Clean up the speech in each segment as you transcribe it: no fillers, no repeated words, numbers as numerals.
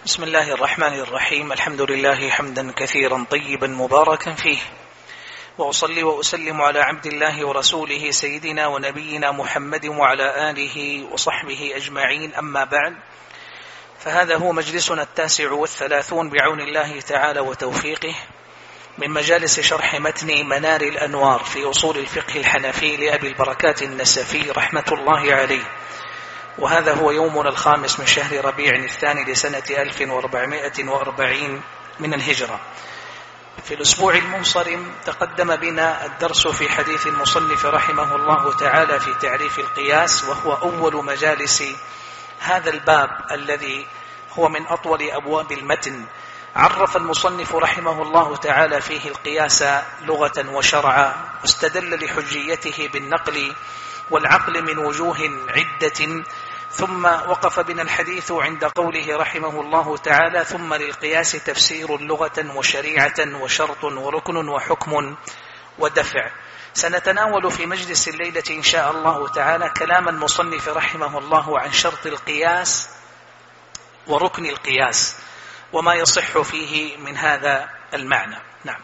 بسم الله الرحمن الرحيم. الحمد لله حمدا كثيرا طيبا مباركا فيه، وأصلي وأسلم على عبد الله ورسوله سيدنا ونبينا محمد وعلى آله وصحبه أجمعين، أما بعد، فهذا هو مجلسنا 39 بعون الله تعالى وتوفيقه من مجالس شرح متن منار الأنوار في أصول الفقه الحنفي لأبي البركات النسفي رحمة الله عليه. وهذا هو يومنا الخامس من شهر ربيع الثاني لسنة 1440 من الهجرة. في الأسبوع المنصرم تقدم بنا الدرس في حديث المصنف رحمه الله تعالى في تعريف القياس، وهو أول مجالس هذا الباب الذي هو من أطول أبواب المتن. عرف المصنف رحمه الله تعالى فيه القياس لغة وشرعا، واستدل لحجيته بالنقل والعقل من وجوه عدة، ثم وقف بنا الحديث عند قوله رحمه الله تعالى: ثم للقياس تفسير لغة وشريعة وشرط وركن وحكم ودفع. سنتناول في مجلس الليلة إن شاء الله تعالى كلام المصنف رحمه الله عن شرط القياس وركن القياس وما يصح فيه من هذا المعنى. نعم.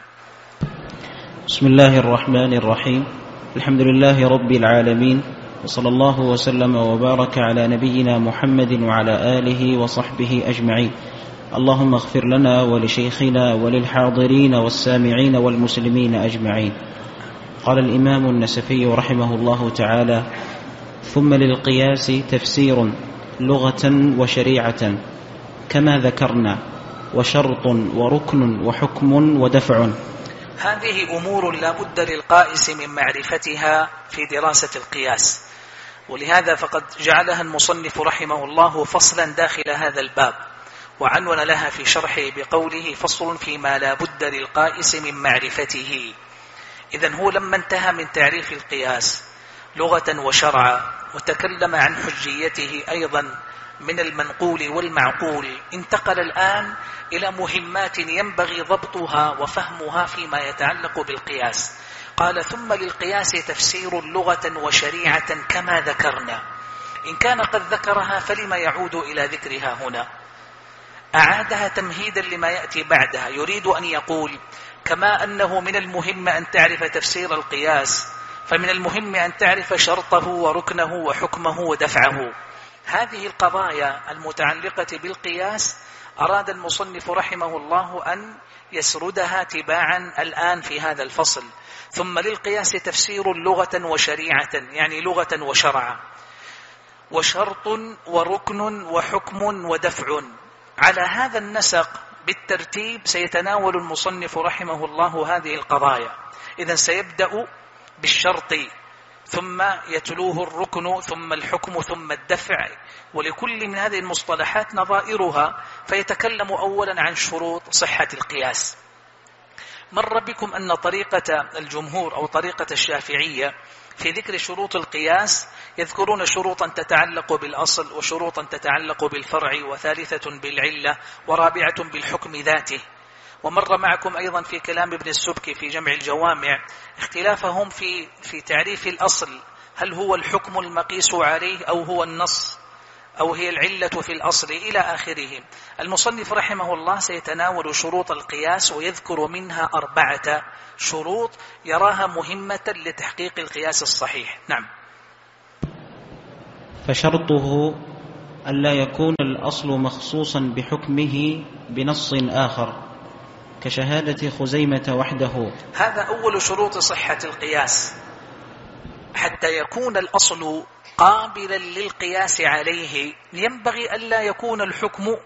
بسم الله الرحمن الرحيم. الحمد لله رب العالمين، وصلى الله وسلم وبارك على نبينا محمد وعلى آله وصحبه أجمعين. اللهم اغفر لنا ولشيخنا وللحاضرين والسامعين والمسلمين أجمعين. قال الإمام النسفي رحمه الله تعالى: ثم للقياس تفسير لغة وشريعة كما ذكرنا، وشرط وركن وحكم ودفع. هذه أمور لا بد للقائس من معرفتها في دراسة القياس، ولهذا فقد جعلها المصنف رحمه الله فصلا داخل هذا الباب، وعنون لها في شرحه بقوله: فصل فيما لا بد للقائس من معرفته. إذن هو لما انتهى من تعريف القياس لغة وشرعا وتكلم عن حجيته أيضا من المنقول والمعقول، انتقل الآن إلى مهمات ينبغي ضبطها وفهمها فيما يتعلق بالقياس. قال: ثم للقياس تفسير لغة وشريعة كما ذكرنا. إن كان قد ذكرها فلما يعود إلى ذكرها هنا؟ أعادها تمهيدا لما يأتي بعدها. يريد أن يقول: كما أنه من المهم أن تعرف تفسير القياس، فمن المهم أن تعرف شرطه وركنه وحكمه ودفعه. هذه القضايا المتعلقة بالقياس أراد المصنف رحمه الله أن يسردها تباعا الآن في هذا الفصل. ثم للقياس تفسير لغة وشريعة، يعني لغة وشرعا، وشرط وركن وحكم ودفع. على هذا النسق بالترتيب سيتناول المصنف رحمه الله هذه القضايا. إذن سيبدأ بالشرط، ثم يتلوه الركن، ثم الحكم، ثم الدفع، ولكل من هذه المصطلحات نظائرها. فيتكلم أولا عن شروط صحة القياس. مر بكم أن طريقة الجمهور أو طريقة الشافعية في ذكر شروط القياس يذكرون شروطا تتعلق بالأصل، وشروطا تتعلق بالفرع، وثالثة بالعلة، ورابعة بالحكم ذاته. ومر معكم أيضا في كلام ابن السبكي في جمع الجوامع اختلافهم في تعريف الأصل، هل هو الحكم المقيس عليه أو هو النص أو هي العلة في الأصل إلى آخره. المصنف رحمه الله سيتناول شروط القياس ويذكر منها 4 شروط يراها مهمة لتحقيق القياس الصحيح. نعم. فشرطه ألا يكون الأصل مخصوصا بحكمه بنص آخر كشهادة خزيمة وحده. هذا أول شروط صحة القياس. حتى يكون الأصل قابلا للقياس عليه ينبغي ألا يكون الحكم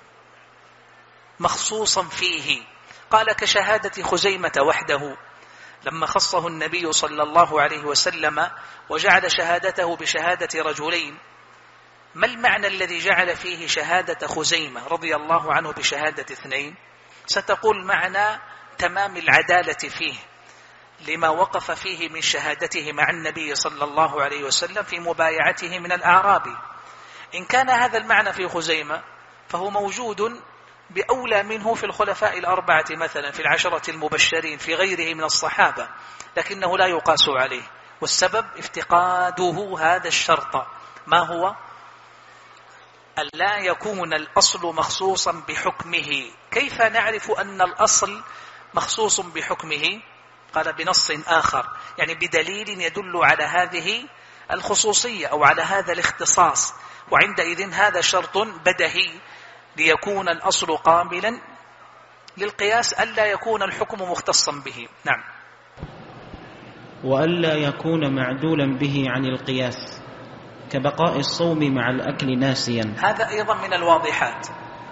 مخصوصا فيه. قال: كشهادة خزيمة وحده، لما خصه النبي صلى الله عليه وسلم وجعل شهادته بشهادة رجلين. ما المعنى الذي جعل فيه شهادة خزيمة رضي الله عنه بشهادة 2؟ ستقول: معنى تمام العدالة فيه لما وقف فيه من شهادته مع النبي صلى الله عليه وسلم في مبايعته من الأعرابي. إن كان هذا المعنى في خزيمة فهو موجود بأولى منه في الخلفاء الأربعة مثلا، في العشرة المبشرين، في غيره من الصحابة، لكنه لا يقاس عليه. والسبب افتقاده هذا الشرط. ما هو؟ ألا يكون الأصل مخصوصا بحكمه. كيف نعرف أن الأصل مخصوص بحكمه؟ قال بنص آخر، يعني بدليل يدل على هذه الخصوصية أو على هذا الاختصاص، وعندئذ هذا شرط بدهي ليكون الأصل قابلا للقياس، ألا يكون الحكم مختصا به. نعم. وألا يكون معدولا به عن القياس كبقاء الصوم مع الأكل ناسيا. هذا أيضا من الواضحات.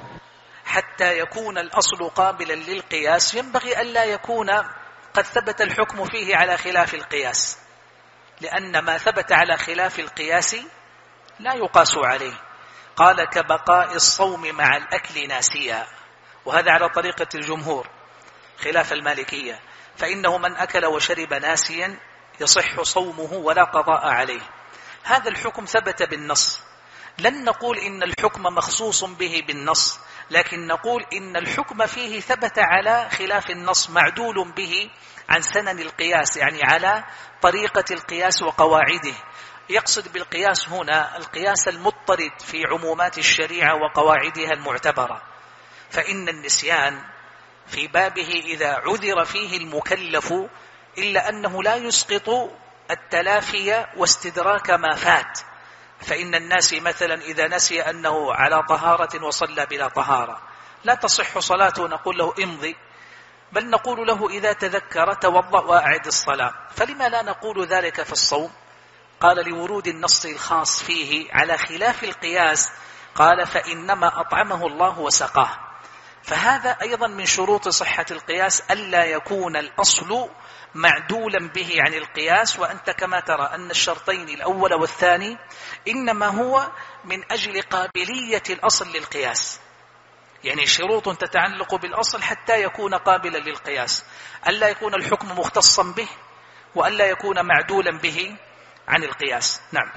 حتى يكون الأصل قابلا للقياس ينبغي ألا يكون قد ثبت الحكم فيه على خلاف القياس، لأن ما ثبت على خلاف القياس لا يقاس عليه. قال كبقاء الصوم مع الأكل ناسيا، وهذا على طريقة الجمهور خلاف المالكية، فإنه من أكل وشرب ناسيا يصح صومه ولا قضاء عليه. هذا الحكم ثبت بالنص، لن نقول إن الحكم مخصوص به بالنص، لكن نقول إن الحكم فيه ثبت على خلاف النص، معدول به عن سنن القياس، يعني على طريقة القياس وقواعده. يقصد بالقياس هنا القياس المضطرد في عمومات الشريعة وقواعدها المعتبرة. فإن النسيان في بابه إذا عذر فيه المكلف إلا أنه لا يسقط التلافي واستدراك ما فات. فإن الناس مثلا إذا نسي أنه على طهارة وصلى بلا طهارة لا تصح صلاته، نقول له امضي، بل نقول له إذا تذكر توضأ وأعد الصلاة. فلما لا نقول ذلك في الصوم؟ قال لورود النص الخاص فيه على خلاف القياس، قال فإنما أطعمه الله وسقاه. فهذا أيضا من شروط صحة القياس، ألا يكون الأصل معدولا به عن القياس. وأنت كما ترى أن الشرطين الأول والثاني إنما هو من أجل قابلية الأصل للقياس، يعني شروط تتعلق بالأصل حتى يكون قابلا للقياس، ألا يكون الحكم مختصا به، وألا يكون معدولا به عن القياس. نعم.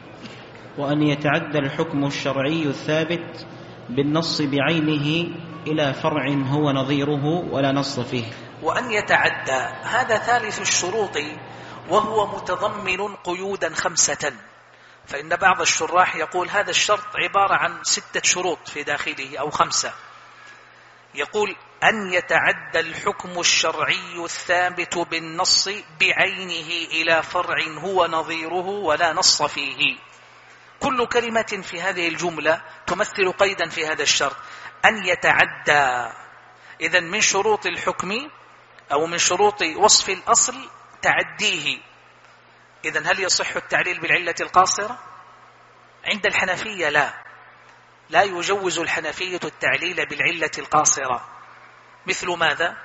وأن يتعدى الحكم الشرعي الثابت بالنص بعينه إلى فرع هو نظيره ولا نص فيه. وأن يتعدى هذا ثالث الشروط، وهو متضمن قيودا 5. فإن بعض الشراح يقول هذا الشرط عبارة عن 6 شروط في داخله أو 5. يقول أن يتعدى الحكم الشرعي الثابت بالنص بعينه إلى فرع هو نظيره ولا نص فيه. كل كلمة في هذه الجملة تمثل قيدا في هذا الشرط، أن يتعدى. إذن من شروط الحكم أو من شروط وصف الأصل تعديه. إذن هل يصح التعليل بالعلة القاصرة؟ عند الحنفية لا يجوز الحنفية التعليل بالعلة القاصرة. مثل ماذا؟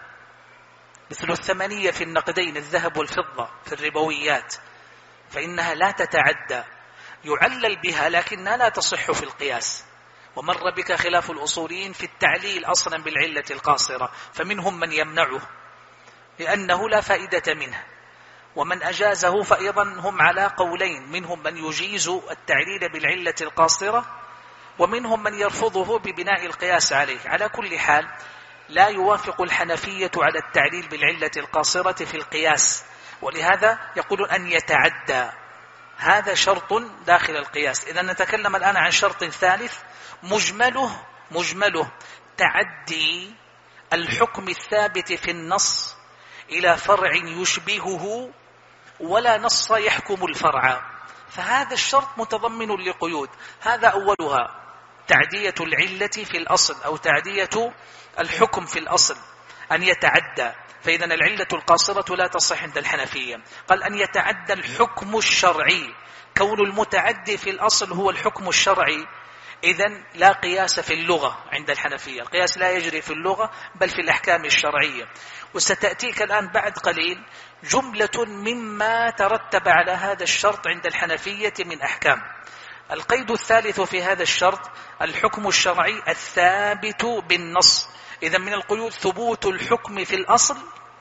مثل 8 في النقدين، الذهب والفضة في الربويات، فإنها لا تتعدى، يعلل بها لكنها لا تصح في القياس. ومر بك خلاف الأصوليين في التعليل أصلا بالعلة القاصرة، فمنهم من يمنعه لأنه لا فائدة منه، ومن أجازه فأيضا هم على قولين، منهم من يجيز التعليل بالعلة القاصرة، ومنهم من يرفضه ببناء القياس عليه. على كل حال لا يوافق الحنفية على التعليل بالعلة القاصرة في القياس، ولهذا يقول أن يتعدى، هذا شرط داخل القياس. إذا نتكلم الآن عن شرط ثالث مجمله تعدي الحكم الثابت في النص إلى فرع يشبهه ولا نص يحكم الفرع. فهذا الشرط متضمن لقيود، هذا أولها تعدية العلة في الأصل أو تعدية الحكم في الأصل، أن يتعدى. فإذا العلة القاصرة لا تصح عند الحنفية. قال أن يتعدى الحكم الشرعي، كون المتعدي في الأصل هو الحكم الشرعي، إذن لا قياس في اللغة عند الحنفية. القياس لا يجري في اللغة بل في الأحكام الشرعية. وستأتيك الآن بعد قليل جملة مما ترتب على هذا الشرط عند الحنفية من أحكام. القيد الثالث في هذا الشرط الحكم الشرعي الثابت بالنص. إذا من القيود ثبوت الحكم في الأصل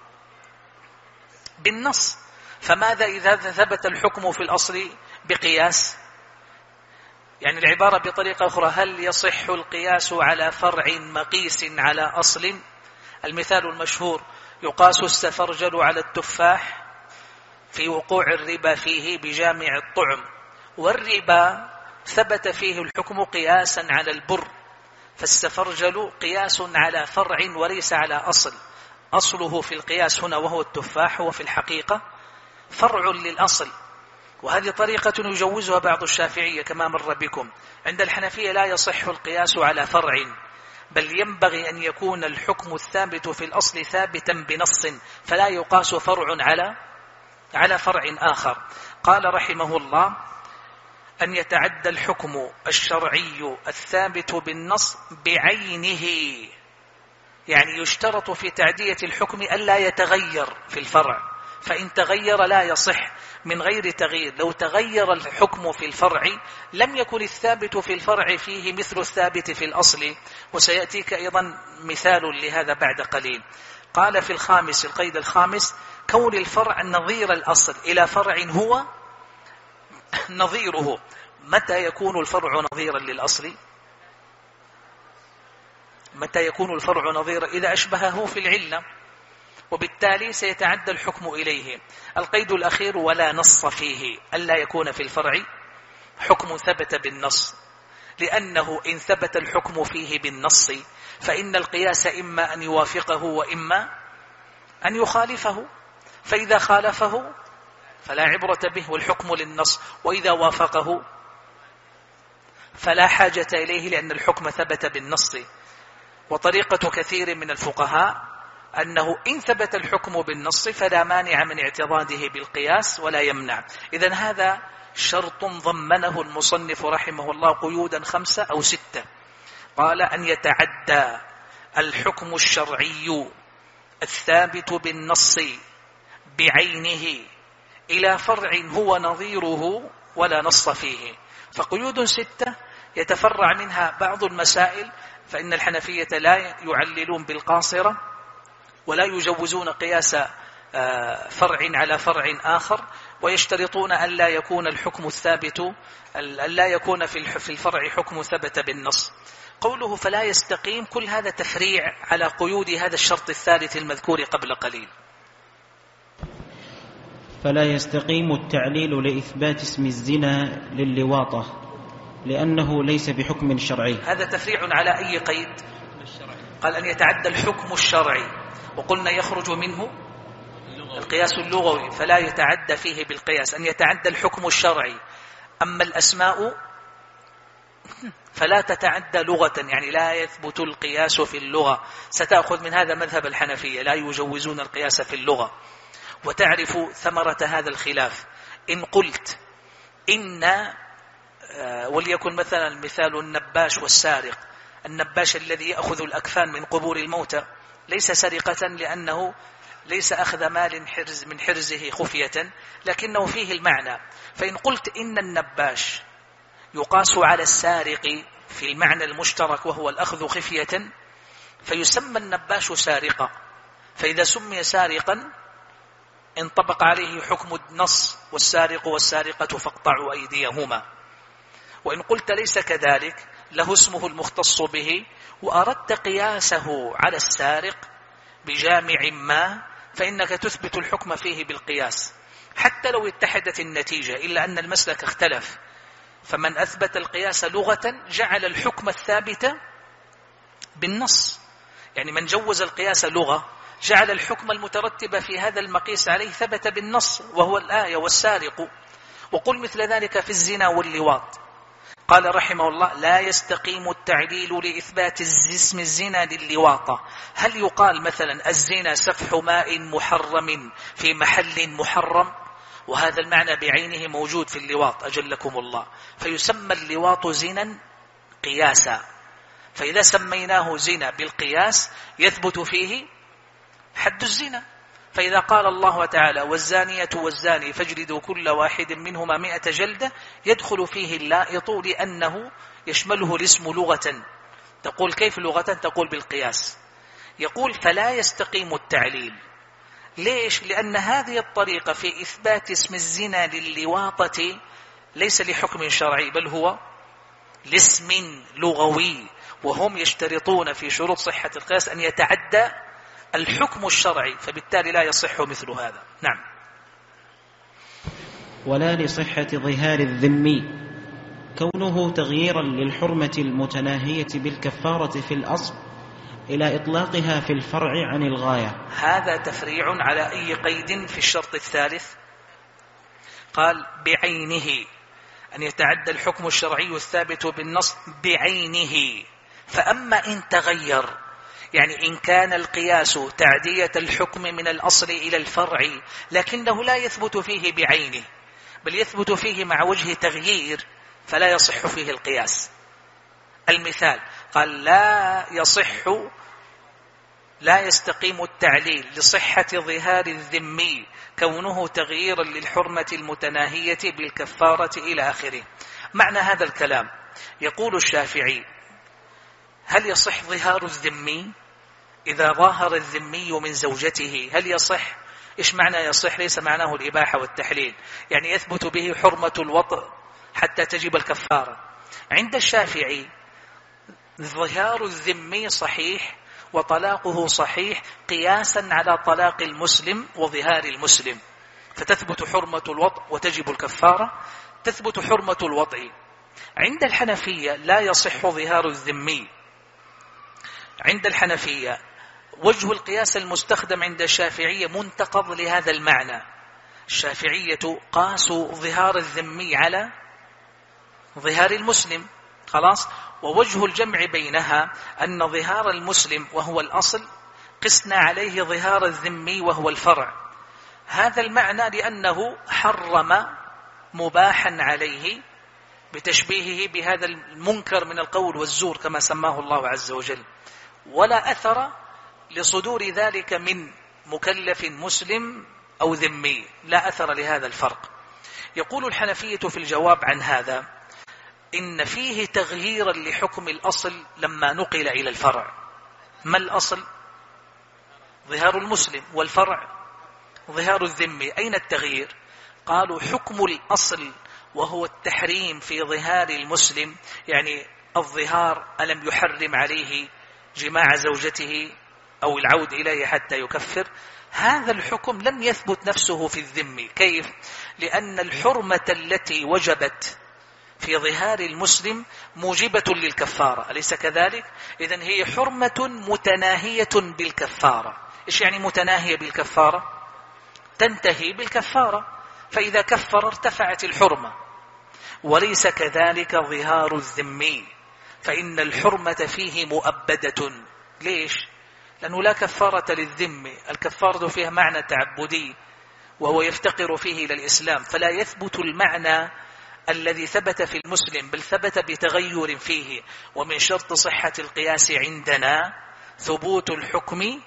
بالنص. فماذا إذا ثبت الحكم في الأصل بقياس؟ يعني العبارة بطريقة أخرى، هل يصح القياس على فرع مقيس على أصل؟ المثال المشهور يقاس السفرجل على التفاح في وقوع الربا فيه بجامع الطعم، والربا ثبت فيه الحكم قياسا على البر، فالسفرجل قياس على فرع وليس على أصل، أصله في القياس هنا وهو التفاح، وفي الحقيقة فرع للأصل. وهذه طريقة يجوزها بعض الشافعية كما مر بكم. عند الحنفية لا يصح القياس على فرع، بل ينبغي أن يكون الحكم الثابت في الأصل ثابتا بنص، فلا يقاس فرع على فرع آخر. قال رحمه الله: أن يتعدى الحكم الشرعي الثابت بالنص بعينه، يعني يشترط في تعدية الحكم ألا يتغير في الفرع، فإن تغير لا يصح من غير تغيير. لو تغير الحكم في الفرع لم يكن الثابت في الفرع فيه مثل الثابت في الأصل، وسيأتيك أيضا مثال لهذا بعد قليل. قال في الخامس، القيد الخامس: كون الفرع نظير الأصل إلى فرع هو نظيره. متى يكون الفرع نظيرا للأصل؟ متى يكون الفرع نظيرا؟ إذا أشبهه في العلة، وبالتالي سيتعدى الحكم إليه. القيد الأخير: ولا نص فيه، ألا يكون في الفرع حكم ثبت بالنص، لأنه إن ثبت الحكم فيه بالنص فإن القياس إما أن يوافقه وإما أن يخالفه، فإذا خالفه فلا عبرة به والحكم للنص، وإذا وافقه فلا حاجة إليه لأن الحكم ثبت بالنص. وطريقة كثير من الفقهاء أنه إن ثبت الحكم بالنص فلا مانع من اعتضاده بالقياس ولا يمنع. إذن هذا شرط ضمنه المصنف رحمه الله قيودا 5 أو 6. قال: أن يتعدى الحكم الشرعي الثابت بالنص بعينه إلى فرع هو نظيره ولا نص فيه. فقيود 6 يتفرع منها بعض المسائل، فإن الحنفية لا يعللون بالقاصرة ولا يجوزون قياس فرع على فرع آخر، ويشترطون أن لا يكون الحكم الثابت، أن لا يكون في الفرع حكم ثبت بالنص. قوله فلا يستقيم، كل هذا تفريع على قيود هذا الشرط الثالث المذكور قبل قليل. فلا يستقيم التعليل لإثبات اسم الزنا للواطة لأنه ليس بحكم شرعي. هذا تفريع على أي قيد؟ قال أن يتعدى الحكم الشرعي، وقلنا يخرج منه القياس اللغوي، فلا يتعدى فيه بالقياس، أن يتعدى الحكم الشرعي. أما الأسماء فلا تتعدى لغة، يعني لا يثبت القياس في اللغة. ستأخذ من هذا مذهب الحنفية، لا يجوزون القياس في اللغة. وتعرف ثمرة هذا الخلاف. إن قلت إن وليكن مثلا مثال النباش والسارق، النباش الذي يأخذ الأكفان من قبور الموتى ليس سرقة، لأنه ليس أخذ مال من حرزه خفية، لكنه فيه المعنى. فإن قلت إن النباش يقاس على السارق في المعنى المشترك وهو الأخذ خفية، فيسمى النباش سارقا، فإذا سمي سارقا انطبق عليه حكم النص: والسارق والسارقة فاقطعوا أيديهما. وإن قلت ليس كذلك، له اسمه المختص به، وأردت قياسه على السارق بجامع ما، فإنك تثبت الحكم فيه بالقياس حتى لو اتحدت النتيجة، إلا أن المسلك اختلف. فمن أثبت القياس لغة جعل الحكم الثابت بالنص، يعني من جوز القياس لغة جعل الحكم المترتب في هذا المقيس عليه ثبت بالنص، وهو الآية: والسارق. وقل مثل ذلك في الزنا واللواط. قال رحمه الله: لا يستقيم التعليل لإثبات اسم الزنا للواطة. هل يقال مثلا الزنا سفح ماء محرم في محل محرم؟ وهذا المعنى بعينه موجود في اللواط أجلكم الله، فيسمى اللواط زنا قياسا. فإذا سميناه زنا بالقياس يثبت فيه حد الزنا. فإذا قال الله تعالى: والزانية والزاني فاجلدوا كل واحد منهما 100 جلدة، يدخل فيه اللائط لأنه يشمله الاسم لغة. تقول كيف لغة؟ تقول بالقياس. يقول فلا يستقيم التعليل. ليش؟ لأن هذه الطريقة في إثبات اسم الزنا للواطة ليس لحكم شرعي، بل هو لاسم لغوي، وهم يشترطون في شروط صحة القياس أن يتعدى الحكم الشرعي، فبالتالي لا يصح مثل هذا. نعم. ولا لصحة ظهار الذمي كونه تغييرا للحرمة المتناهية بالكفارة في الأصل إلى إطلاقها في الفرع عن الغاية. هذا تفريع على أي قيد في الشرط الثالث؟ قال بعينه، أن يتعدى الحكم الشرعي الثابت بالنص بعينه. فأما إن تغير، يعني إن كان القياس تعدية الحكم من الأصل إلى الفرع لكنه لا يثبت فيه بعينه بل يثبت فيه مع وجه تغيير، فلا يصح فيه القياس. المثال قال لا يستقيم التعليل لصحة ظهار الذمي كونه تغييرا للحرمة المتناهية بالكفارة إلى آخره. معنى هذا الكلام يقول الشافعي: هل يصح ظهار الذمي إذا ظاهر الذمي من زوجته؟ هل يصح؟ إيش معنى يصح؟ ليس معناه الإباحة والتحليل، يعني يثبت به حرمة الوطء حتى تجب الكفارة. عند الشافعي ظهار الذمي صحيح وطلاقه صحيح قياسا على طلاق المسلم وظهار المسلم، فتثبت حرمة الوطء وتجب الكفارة، تثبت حرمة الوطء. عند الحنفية لا يصح ظهار الذمي. عند الحنفية وجه القياس المستخدم عند الشافعية منتقض لهذا المعنى. الشافعية قاسوا ظهار الذمي على ظهار المسلم، خلاص، ووجه الجمع بينها أن ظهار المسلم وهو الأصل قسنا عليه ظهار الذمي وهو الفرع. هذا المعنى لأنه حرم مباحا عليه بتشبيهه بهذا المنكر من القول والزور كما سماه الله عز وجل، ولا أثر لصدور ذلك من مكلف مسلم أو ذمي، لا أثر لهذا الفرق. يقول الحنفية في الجواب عن هذا: إن فيه تغييرا لحكم الأصل لما نقل إلى الفرع. ما الأصل؟ ظهار المسلم، والفرع ظهار الذمي. أين التغيير؟ قالوا حكم الأصل وهو التحريم في ظهار المسلم، يعني الظهار ألم يحرم عليه جماع زوجته أو العود إليه حتى يكفر، هذا الحكم لم يثبت نفسه في الذمي. كيف؟ لأن الحرمة التي وجبت في ظهار المسلم موجبة للكفارة، أليس كذلك؟ إذن هي حرمة متناهية بالكفارة. إيش يعني متناهية بالكفارة؟ تنتهي بالكفارة، فإذا كفر ارتفعت الحرمة. وليس كذلك ظهار الذمي، فإن الحرمة فيه مؤبدة. ليش؟ لأنه لا كفارة للذم، الكفارة فيها معنى تعبدي وهو يفتقر فيه إلى الإسلام، فلا يثبت المعنى الذي ثبت في المسلم، بل ثبت بتغير فيه. ومن شرط صحة القياس عندنا ثبوت الحكم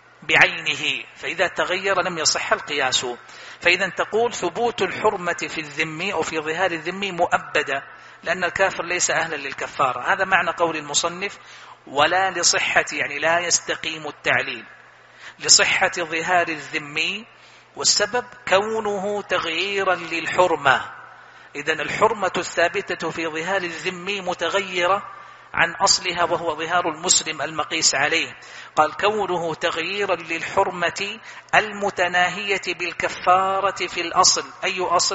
بعينه، فإذا تغير لم يصح القياس. فإذا تقول ثبوت الحرمة في الذمي أو في ظهار الذمي مؤبدة، لأن الكافر ليس أهلا للكفارة. هذا معنى قول المصنف: ولا لصحة، يعني لا يستقيم التعليل لصحة ظهار الذمي، والسبب كونه تغييرا للحرمة. إذن الحرمة الثابتة في ظهار الذمي متغيرة عن أصلها وهو ظهار المسلم المقيس عليه. قال كونه تغييرا للحرمة المتناهية بالكفارة في الأصل. أي أصل؟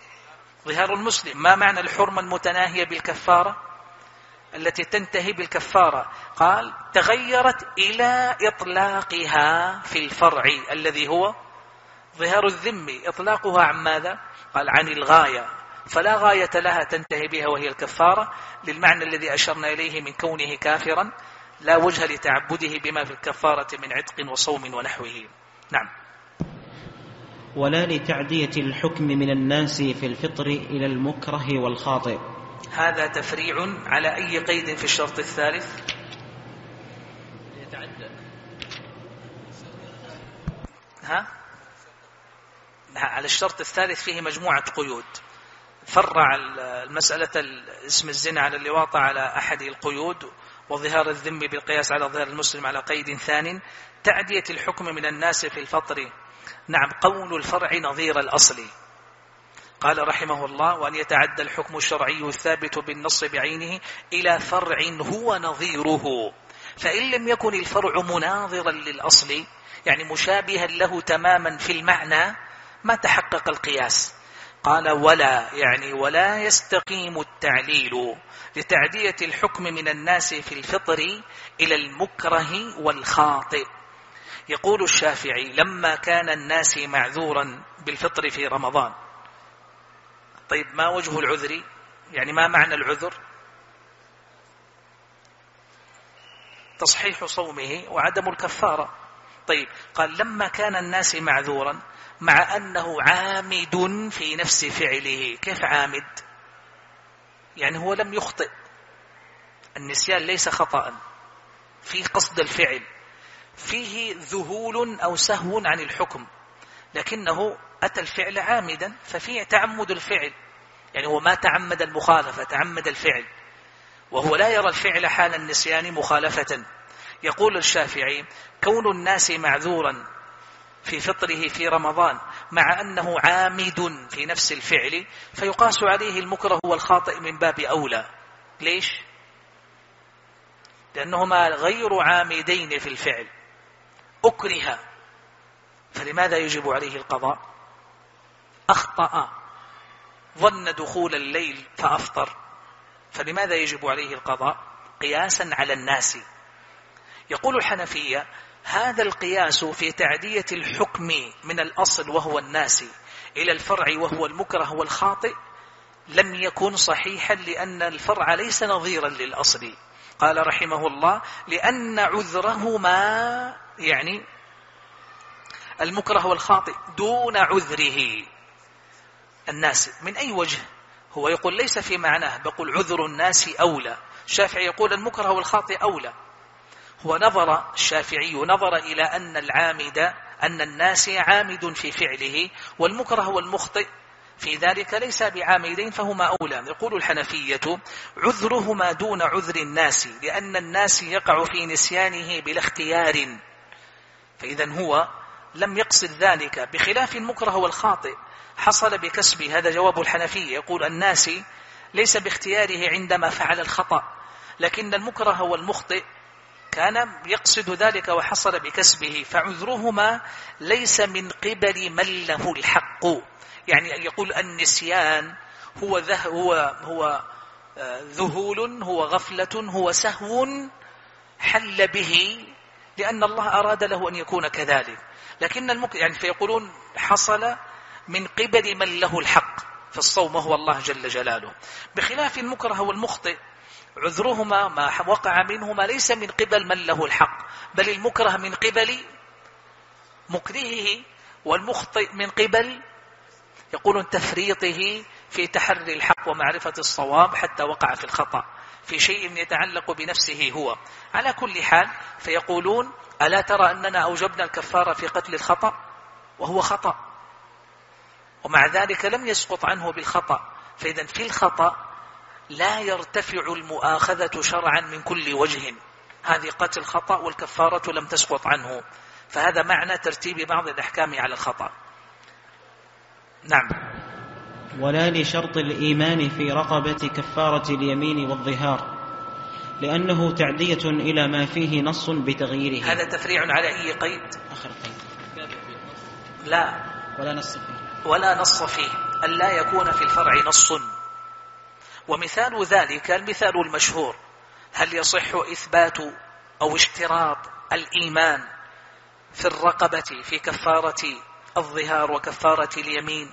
ظهار المسلم. ما معنى الحرمة المتناهية بالكفارة التي تنتهي بالكفارة؟ قال تغيرت إلى إطلاقها في الفرع الذي هو ظهار الذمي. إطلاقها عن ماذا؟ قال عن الغاية، فلا غاية لها تنتهي بها وهي الكفارة، للمعنى الذي أشرنا إليه من كونه كافرا لا وجه لتعبده بما في الكفارة من عتق وصوم ونحوه. نعم. ولا لتعدية الحكم من الناس في الفطر إلى المكره والخاطئ. هذا تفريع على أي قيد في الشرط الثالث؟ على الشرط الثالث فيه مجموعة قيود. فرع المسألة اسم الزنا على اللواط على أحد القيود، وظهار الذم بالقياس على ظهار المسلم على قيد ثان. تعدية الحكم من الناس في الفطر، نعم، قول الفرع نظير الأصل. قال رحمه الله: وأن يتعدى الحكم الشرعي الثابت بالنص بعينه إلى فرع هو نظيره. فإن لم يكن الفرع مناظرا للأصل، يعني مشابها له تماما في المعنى، ما تحقق القياس. قال ولا، يعني ولا يستقيم التعليل لتعدية الحكم من الناس في الفطر إلى المكره والخاطئ. يقول الشافعي لما كان الناس معذورا بالفطر في رمضان. طيب ما وجه العذر؟ يعني ما معنى العذر؟ تصحيح صومه وعدم الكفارة. طيب قال لما كان الناس معذورا مع أنه عامد في نفس فعله. كيف عامد؟ يعني هو لم يخطئ، النسيان ليس خطأ، فيه قصد الفعل، فيه ذهول أو سهو عن الحكم، لكنه أتى الفعل عامدا ففيه تعمد الفعل. يعني هو ما تعمد المخالفة، تعمد الفعل، وهو لا يرى الفعل حال النسيان مخالفة. يقول الشافعي كون الناس معذورا في فطره في رمضان مع أنه عامد في نفس الفعل فيقاس عليه المكره والخاطئ من باب أولى. ليش؟ لأنهما غير عامدين في الفعل، أكره، فلماذا يجب عليه القضاء؟ أخطأ، ظن دخول الليل فأفطر، فلماذا يجب عليه القضاء؟ قياسا على الناس. يقول الحنفية هذا القياس في تعدية الحكم من الأصل وهو الناس إلى الفرع وهو المكره والخاطئ لم يكن صحيحا، لأن الفرع ليس نظيرا للأصل. قال رحمه الله لأن عذرهما، يعني المكره والخاطئ، دون عذره الناس. من أي وجه؟ هو يقول ليس في معناه، بقول عذر الناس أولى. الشافعي يقول المكره والخاطئ أولى. هو نظر الشافعي نظر إلى أن العامد، أن الناس عامد في فعله، والمكره والمخطئ في ذلك ليس بعامدين فهما أولى. يقول الحنفية عذرهما دون عذر الناس، لأن الناس يقع في نسيانه بلا اختيار، فإذا هو لم يقصد ذلك، بخلاف المكره والخاطئ حصل بكسبه. هذا جواب الحنفية، يقول الناس ليس باختياره عندما فعل الخطأ، لكن المكره والمخطئ كان يقصد ذلك وحصل بكسبه، فعذرهما ليس من قبل من له الحق. يعني يقول النسيان هو ذهول، هو غفلة، هو سهو حل به لأن الله أراد له أن يكون كذلك. لكن يعني فيقولون حصل من قبل من له الحق في الصوم وهو الله جل جلاله، بخلاف المكره والمخطئ عذرهما ما وقع منهما ليس من قبل من له الحق، بل المكره من قبل مكرهه، والمخطئ من قبل يقولون تفريطه في تحري الحق ومعرفة الصواب حتى وقع في الخطأ في شيء يتعلق بنفسه هو. على كل حال فيقولون ألا ترى أننا أوجبنا الكفارة في قتل الخطأ وهو خطأ، ومع ذلك لم يسقط عنه بالخطأ، فإذا في الخطأ لا يرتفع المؤاخذة شرعا من كل وجه، هذه قتل خطأ والكفارة لم تسقط عنه، فهذا معنى ترتيب بعض الأحكام على الخطأ. نعم. ولا لشرط الإيمان في رقبة كفارة اليمين والظهار، لأنه تعدية إلى ما فيه نص بتغييره. هذا تفريع على أي قيد؟ آخر قيد. لا، ولا نص فيه، ألا يكون في الفرع نص. ومثال ذلك المثال المشهور: هل يصح إثبات أو اشتراط الإيمان في الرقبة في كفارة الظهار وكفارة اليمين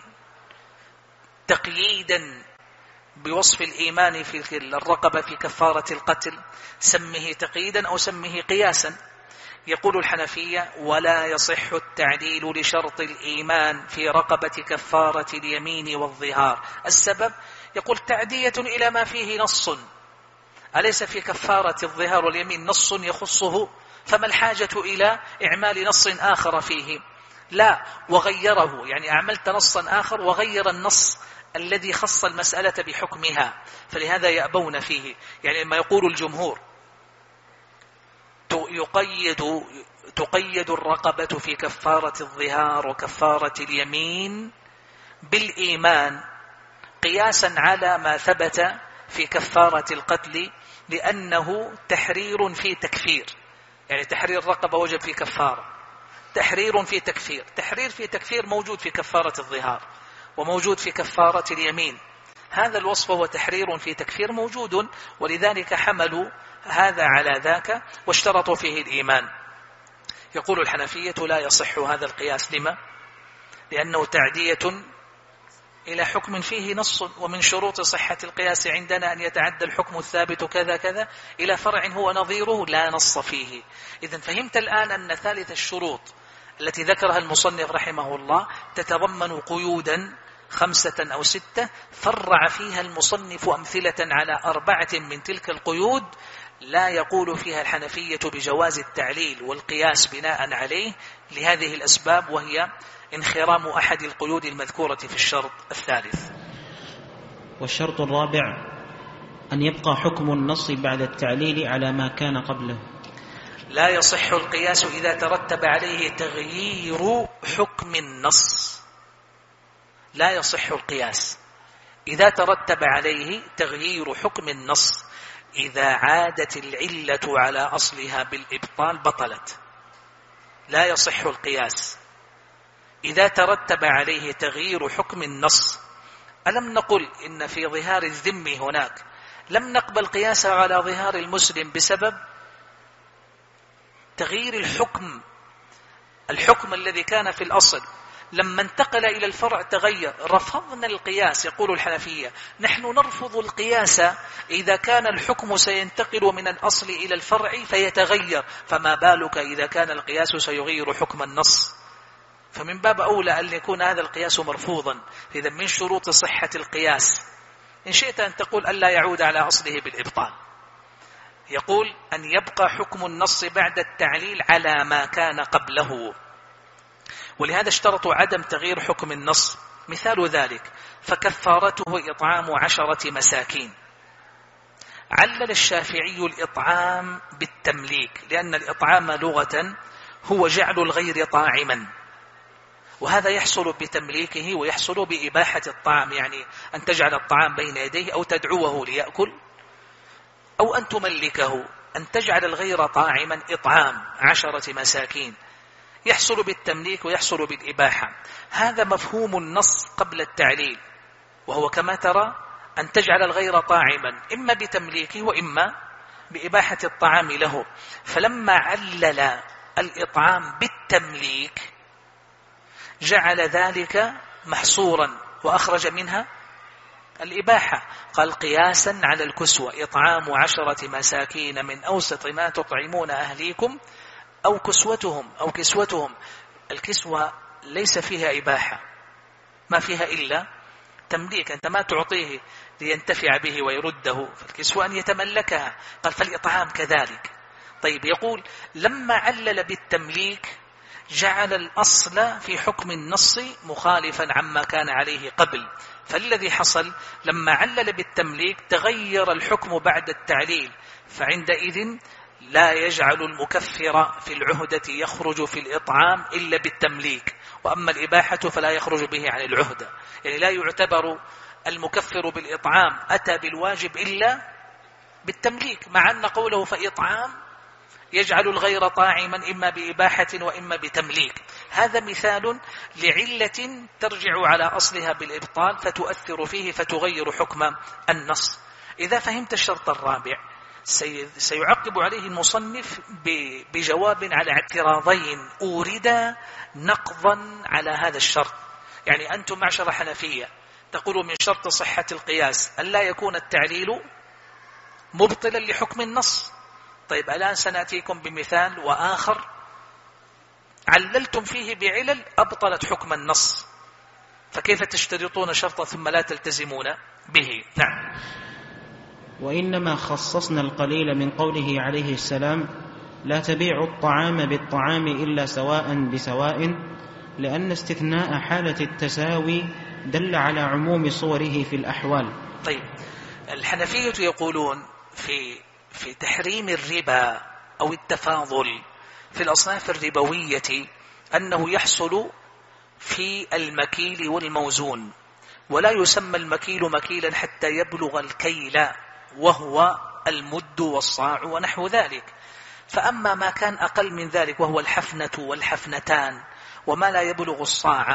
تقييدا بوصف الإيمان في الرقبة في كفارة القتل؟ سمه تقييدا أو سمه قياسا. يقول الحنفية ولا يصح التعديل لشرط الإيمان في رقبة كفارة اليمين والظهار. السبب يقول تعدية إلى ما فيه نص، أليس في كفارة الظهار واليمين نص يخصه؟ فما الحاجة إلى إعمال نص آخر فيه؟ لا، وغيره، يعني أعملت نصا آخر وغير النص الذي خص المسألة بحكمها، فلهذا يأبون فيه. يعني لما يقول الجمهور تقيد الرقبة في كفارة الظهار وكفارة اليمين بالإيمان قياسا على ما ثبت في كفارة القتل، لأنه تحرير في تكفير، يعني تحرير الرقبة وجب في كفارة، تحرير في تكفير، تحرير في تكفير موجود في كفارة الظهار، وموجود في كفارة اليمين. هذا الوصف وتحرير في تكفير موجود، ولذلك حملوا هذا على ذاك واشترطوا فيه الإيمان. يقول الحنفية لا يصح هذا القياس. لما؟ لأنه تعدية إلى حكم فيه نص، ومن شروط صحة القياس عندنا أن يتعدى الحكم الثابت كذا كذا إلى فرع هو نظيره لا نص فيه. إذن فهمت الآن أن ثالث الشروط التي ذكرها المصنف رحمه الله تتضمن قيودا 5 أو 6، فرع فيها المصنف أمثلة على 4 من تلك القيود لا يقول فيها الحنفية بجواز التعليل والقياس بناء عليه لهذه الأسباب، وهي انخرام أحد القيود المذكورة في الشرط الثالث. والشرط الرابع أن يبقى حكم النص بعد التعليل على ما كان قبله. لا يصح القياس إذا ترتب عليه تغيير حكم النص. لا يصح القياس إذا ترتب عليه تغيير حكم النص. إذا عادت العلة على أصلها بالإبطال بطلت. لا يصح القياس إذا ترتب عليه تغيير حكم النص. ألم نقل إن في ظهار الذم هناك لم نقبل قياسه على ظهار المسلم بسبب تغيير الحكم الذي كان في الأصل لما انتقل إلى الفرع تغير، رفضنا القياس. يقول الحنفية نحن نرفض القياس إذا كان الحكم سينتقل من الأصل إلى الفرع فيتغير، فما بالك إذا كان القياس سيغير حكم النص؟ فمن باب أولى أن يكون هذا القياس مرفوضا. إذا من شروط صحة القياس إن شئت أن تقول ألا يعود على أصله بالإبطال. يقول أن يبقى حكم النص بعد التعليل على ما كان قبله، ولهذا اشترطوا عدم تغيير حكم النص. مثال ذلك فكفارته إطعام 10 مساكين. علل الشافعي الإطعام بالتمليك، لأن الإطعام لغة هو جعل الغير طاعما، وهذا يحصل بتمليكه ويحصل بإباحة الطعام، يعني أن تجعل الطعام بين يديه أو تدعوه ليأكل أو أن تملكه، أن تجعل الغير طاعما. إطعام 10 مساكين يحصل بالتمليك ويحصل بالإباحة. هذا مفهوم النص قبل التعليل، وهو كما ترى أن تجعل الغير طاعما إما بتمليكه وإما بإباحة الطعام له. فلما علل الإطعام بالتمليك جعل ذلك محصورا وأخرج منها الإباحة. قال قياسا على الكسوة إطعام 10 مساكين من أوسط ما تطعمون أهليكم أو كسوتهم. الكسوة ليس فيها إباحة، ما فيها إلا تمليك، أنت ما تعطيه لينتفع به ويرده، فالكسوة أن يتملكها. قال فالإطعام كذلك. طيب يقول لما علل بالتمليك جعل الأصل في حكم النص مخالفا عما كان عليه قبل. فالذي حصل لما علل بالتمليك تغير الحكم بعد التعليل، فعندئذ لا يجعل المكفر في العهدة يخرج في الإطعام إلا بالتمليك، وأما الإباحة فلا يخرج به عن العهدة. يعني لا يعتبر المكفر بالإطعام أتى بالواجب إلا بالتمليك، مع أن قوله فإطعام يجعل الغير طاعما إما بإباحة وإما بتمليك. هذا مثال لعلة ترجع على أصلها بالإبطال فتؤثر فيه فتغير حكم النص. إذا فهمت الشرط الرابع سيعقب عليه المصنف بجواب على اعتراضين أوردا نقضا على هذا الشرط. يعني أنتم معشر حنفية تقولوا من شرط صحة القياس أن لا يكون التعليل مبطلا لحكم النص. طيب الآن سنأتيكم بمثال وآخر عللتم فيه بعلل أبطلت حكم النص، فكيف تشترطون شرطا ثم لا تلتزمون به؟ نعم. وإنما خصصنا القليل من قوله عليه السلام لا تبيعوا الطعام بالطعام إلا سواء بسواء، لأن استثناء حالة التساوي دل على عموم صوره في الأحوال. طيب الحنفية يقولون في تحريم الربا أو التفاضل في الأصناف الربوية أنه يحصل في المكيل والموزون، ولا يسمى المكيل مكيلا حتى يبلغ الكيل وهو المد والصاع ونحو ذلك. فأما ما كان أقل من ذلك وهو الحفنة والحفنتان وما لا يبلغ الصاع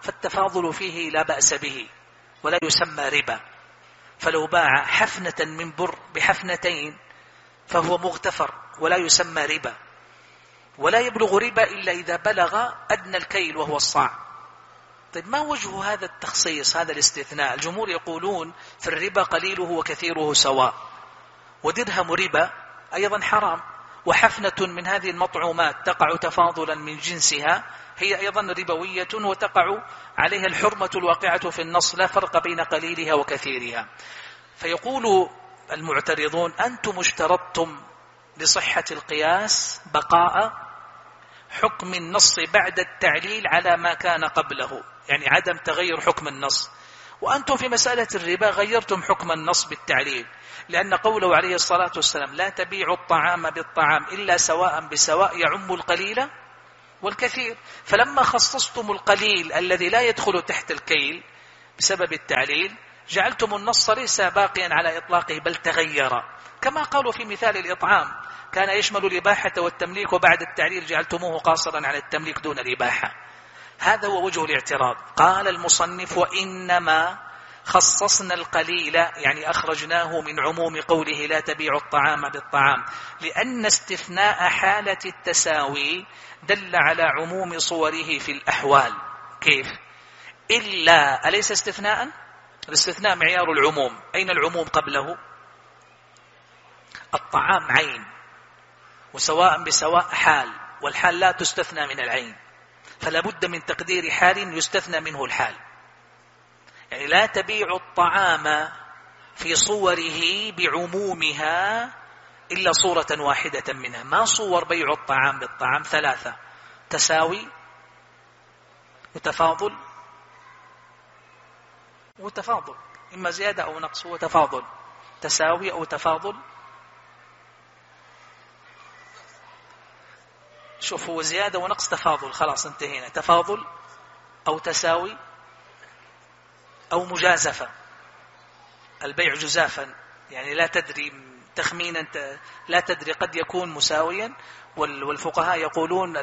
فالتفاضل فيه لا بأس به ولا يسمى ربا. فلو باع حفنة من بر بحفنتين فهو مغتفر ولا يسمى ربا، ولا يبلغ ربا إلا إذا بلغ أدنى الكيل وهو الصاع. طيب ما وجه هذا التخصيص، هذا الاستثناء؟ الجمهور يقولون في الربا قليله وكثيره سواء، ودرهم ربا أيضا حرام، وحفنة من هذه المطعومات تقع تفاضلا من جنسها هي أيضا ربوية وتقع عليها الحرمة الواقعة في النص، لا فرق بين قليلها وكثيرها. فيقول المعترضون أنتم اشترطتم لصحة القياس بقاء حكم النص بعد التعليل على ما كان قبله، يعني عدم تغير حكم النص، وأنتم في مسألة الربا غيرتم حكم النص بالتعليل، لأن قوله عليه الصلاة والسلام لا تبيعوا الطعام بالطعام إلا سواء بسواء يعم القليل والكثير. فلما خصصتم القليل الذي لا يدخل تحت الكيل بسبب التعليل جعلتم النص ليس باقيا على إطلاقه بل تغير، كما قالوا في مثال الإطعام كان يشمل الإباحة والتمليك، وبعد التعليل جعلتموه قاصرا على التمليك دون الإباحة. هذا هو وجه الاعتراض. قال المصنف وإنما خصصنا القليل، يعني أخرجناه من عموم قوله لا تبيع الطعام بالطعام، لأن استثناء حالة التساوي دل على عموم صوره في الأحوال. كيف؟ إلا أليس استثناء؟ الاستثناء معيار العموم، أين العموم قبله؟ الطعام عين، وسواء بسواء حال، والحال لا تستثنى من العين، فلا بد من تقدير حال يستثنى منه الحال. يعني لا تبيع الطعام في صوره بعمومها إلا صورة واحدة منها. ما صور بيع الطعام بالطعام؟ ثلاثة: تساوي، وتفاضل، وتفاضل، إما زيادة أو نقص، وتفاضل، تساوي أو تفاضل. شوف، هو زيادة ونقص تفاضل، خلاص انتهينا. تفاضل أو تساوي أو مجازفة. البيع جزافا، يعني لا تدري تخمينا، لا تدري، قد يكون مساويا، والفقهاء يقولون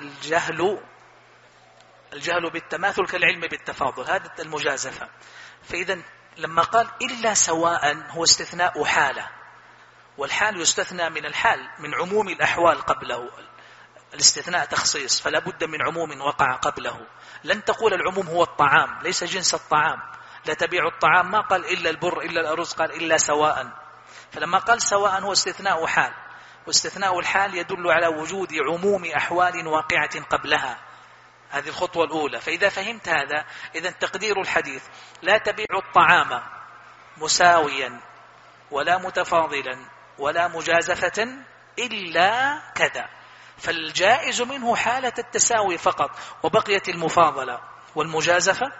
الجهل بالتماثل كالعلم بالتفاضل، هذا المجازفة. فإذا لما قال إلا سواء هو استثناء حالة، والحال يستثنى من الحال من عموم الأحوال قبله. الاستثناء تخصيص، فلا بد من عموم وقع قبله. لن تقول العموم هو الطعام، ليس جنس الطعام. لا تبيع الطعام ما قال إلا البر إلا الأرز، قال إلا سواء. فلما قال سواء هو استثناء حال، واستثناء الحال يدل على وجود عموم أحوال واقعة قبلها. هذه الخطوة الأولى. فإذا فهمت هذا، إذن تقدير الحديث لا تبيع الطعام مساويا ولا متفاضلا ولا مجازفة إلا كذا، فالجائز منه حالة التساوي فقط، وبقيت المفاضلة والمجازفة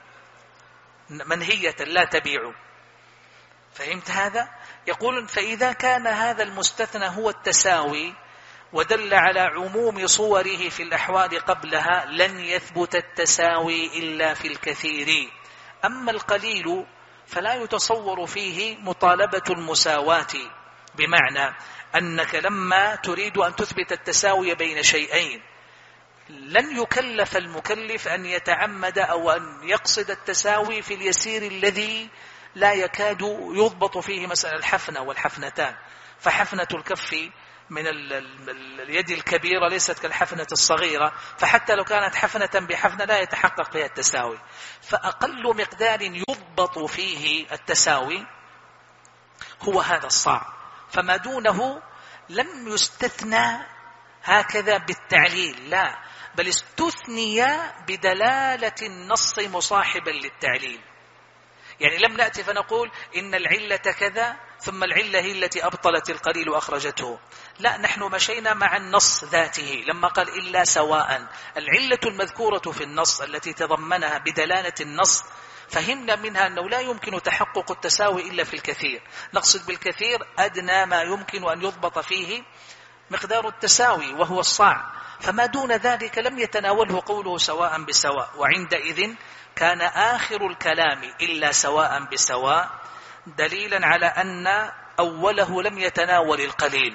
منهية لا تبيع. فهمت هذا؟ يقول فإذا كان هذا المستثنى هو التساوي ودل على عموم صوره في الأحوال قبلها لن يثبت التساوي إلا في الكثير. أما القليل فلا يتصور فيه مطالبة المساواة، بمعنى أنك لما تريد أن تثبت التساوي بين شيئين لن يكلف المكلف أن يتعمد أو أن يقصد التساوي في اليسير الذي لا يكاد يضبط فيه مسألة الحفنة والحفنتان. فحفنة الكف من اليد الكبيرة ليست كالحفنة الصغيرة، فحتى لو كانت حفنة بحفنة لا يتحقق فيها التساوي. فأقل مقدار يضبط فيه التساوي هو هذا الصاع، فما دونه لم يستثنى هكذا بالتعليل، لا، بل استثني بدلالة النص مصاحبا للتعليل. يعني لم نأتي فنقول إن العلة كذا ثم العلة هي التي أبطلت القليل وأخرجته، لا، نحن مشينا مع النص ذاته. لما قال إلا سواء، العلة المذكورة في النص التي تضمنها بدلالة النص فهمنا منها أنه لا يمكن تحقق التساوي إلا في الكثير. نقصد بالكثير أدنى ما يمكن أن يضبط فيه مقدار التساوي وهو الصاع، فما دون ذلك لم يتناوله قوله سواء بسواء. وعندئذ كان آخر الكلام إلا سواء بسواء دليلا على أن أوله لم يتناول القليل،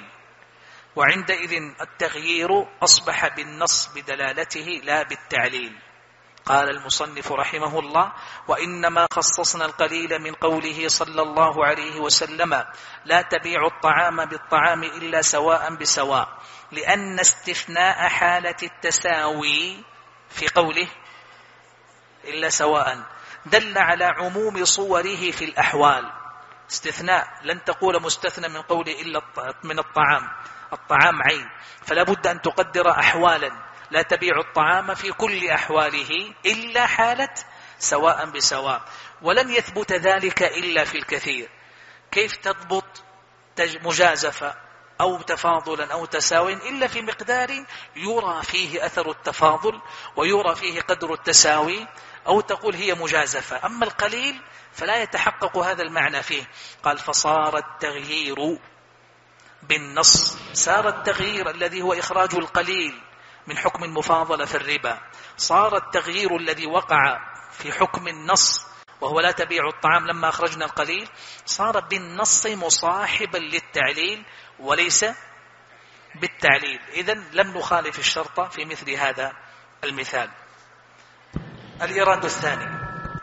وعندئذ التغيير أصبح بالنص بدلالته لا بالتعليل. قال المصنف رحمه الله: وإنما خصصنا القليل من قوله صلى الله عليه وسلم: لا تبيع الطعام بالطعام إلا سواء بسواء، لأن استثناء حالة التساوي في قوله إلا سواء دل على عموم صوره في الأحوال. استثناء، لن تقول مستثنى من قوله إلا من الطعام عين، فلا بد أن تقدر أحوالا. لا تبيع الطعام في كل أحواله إلا حالة سواء بسواء، ولن يثبت ذلك إلا في الكثير. كيف تضبط مجازفة أو تفاضلا أو تساوي إلا في مقدار يرى فيه أثر التفاضل ويرى فيه قدر التساوي، أو تقول هي مجازفة. أما القليل فلا يتحقق هذا المعنى فيه. قال: فصار التغيير بالنص، صار التغيير الذي هو إخراج القليل من حكم المفاضلة في الربا، صار التغيير الذي وقع في حكم النص وهو لا تبيع الطعام لما أخرجنا القليل، صار بالنص مصاحبا للتعليل وليس بالتعليل. إذن لم نخالف الشرط في مثل هذا المثال. الإيراد الثاني: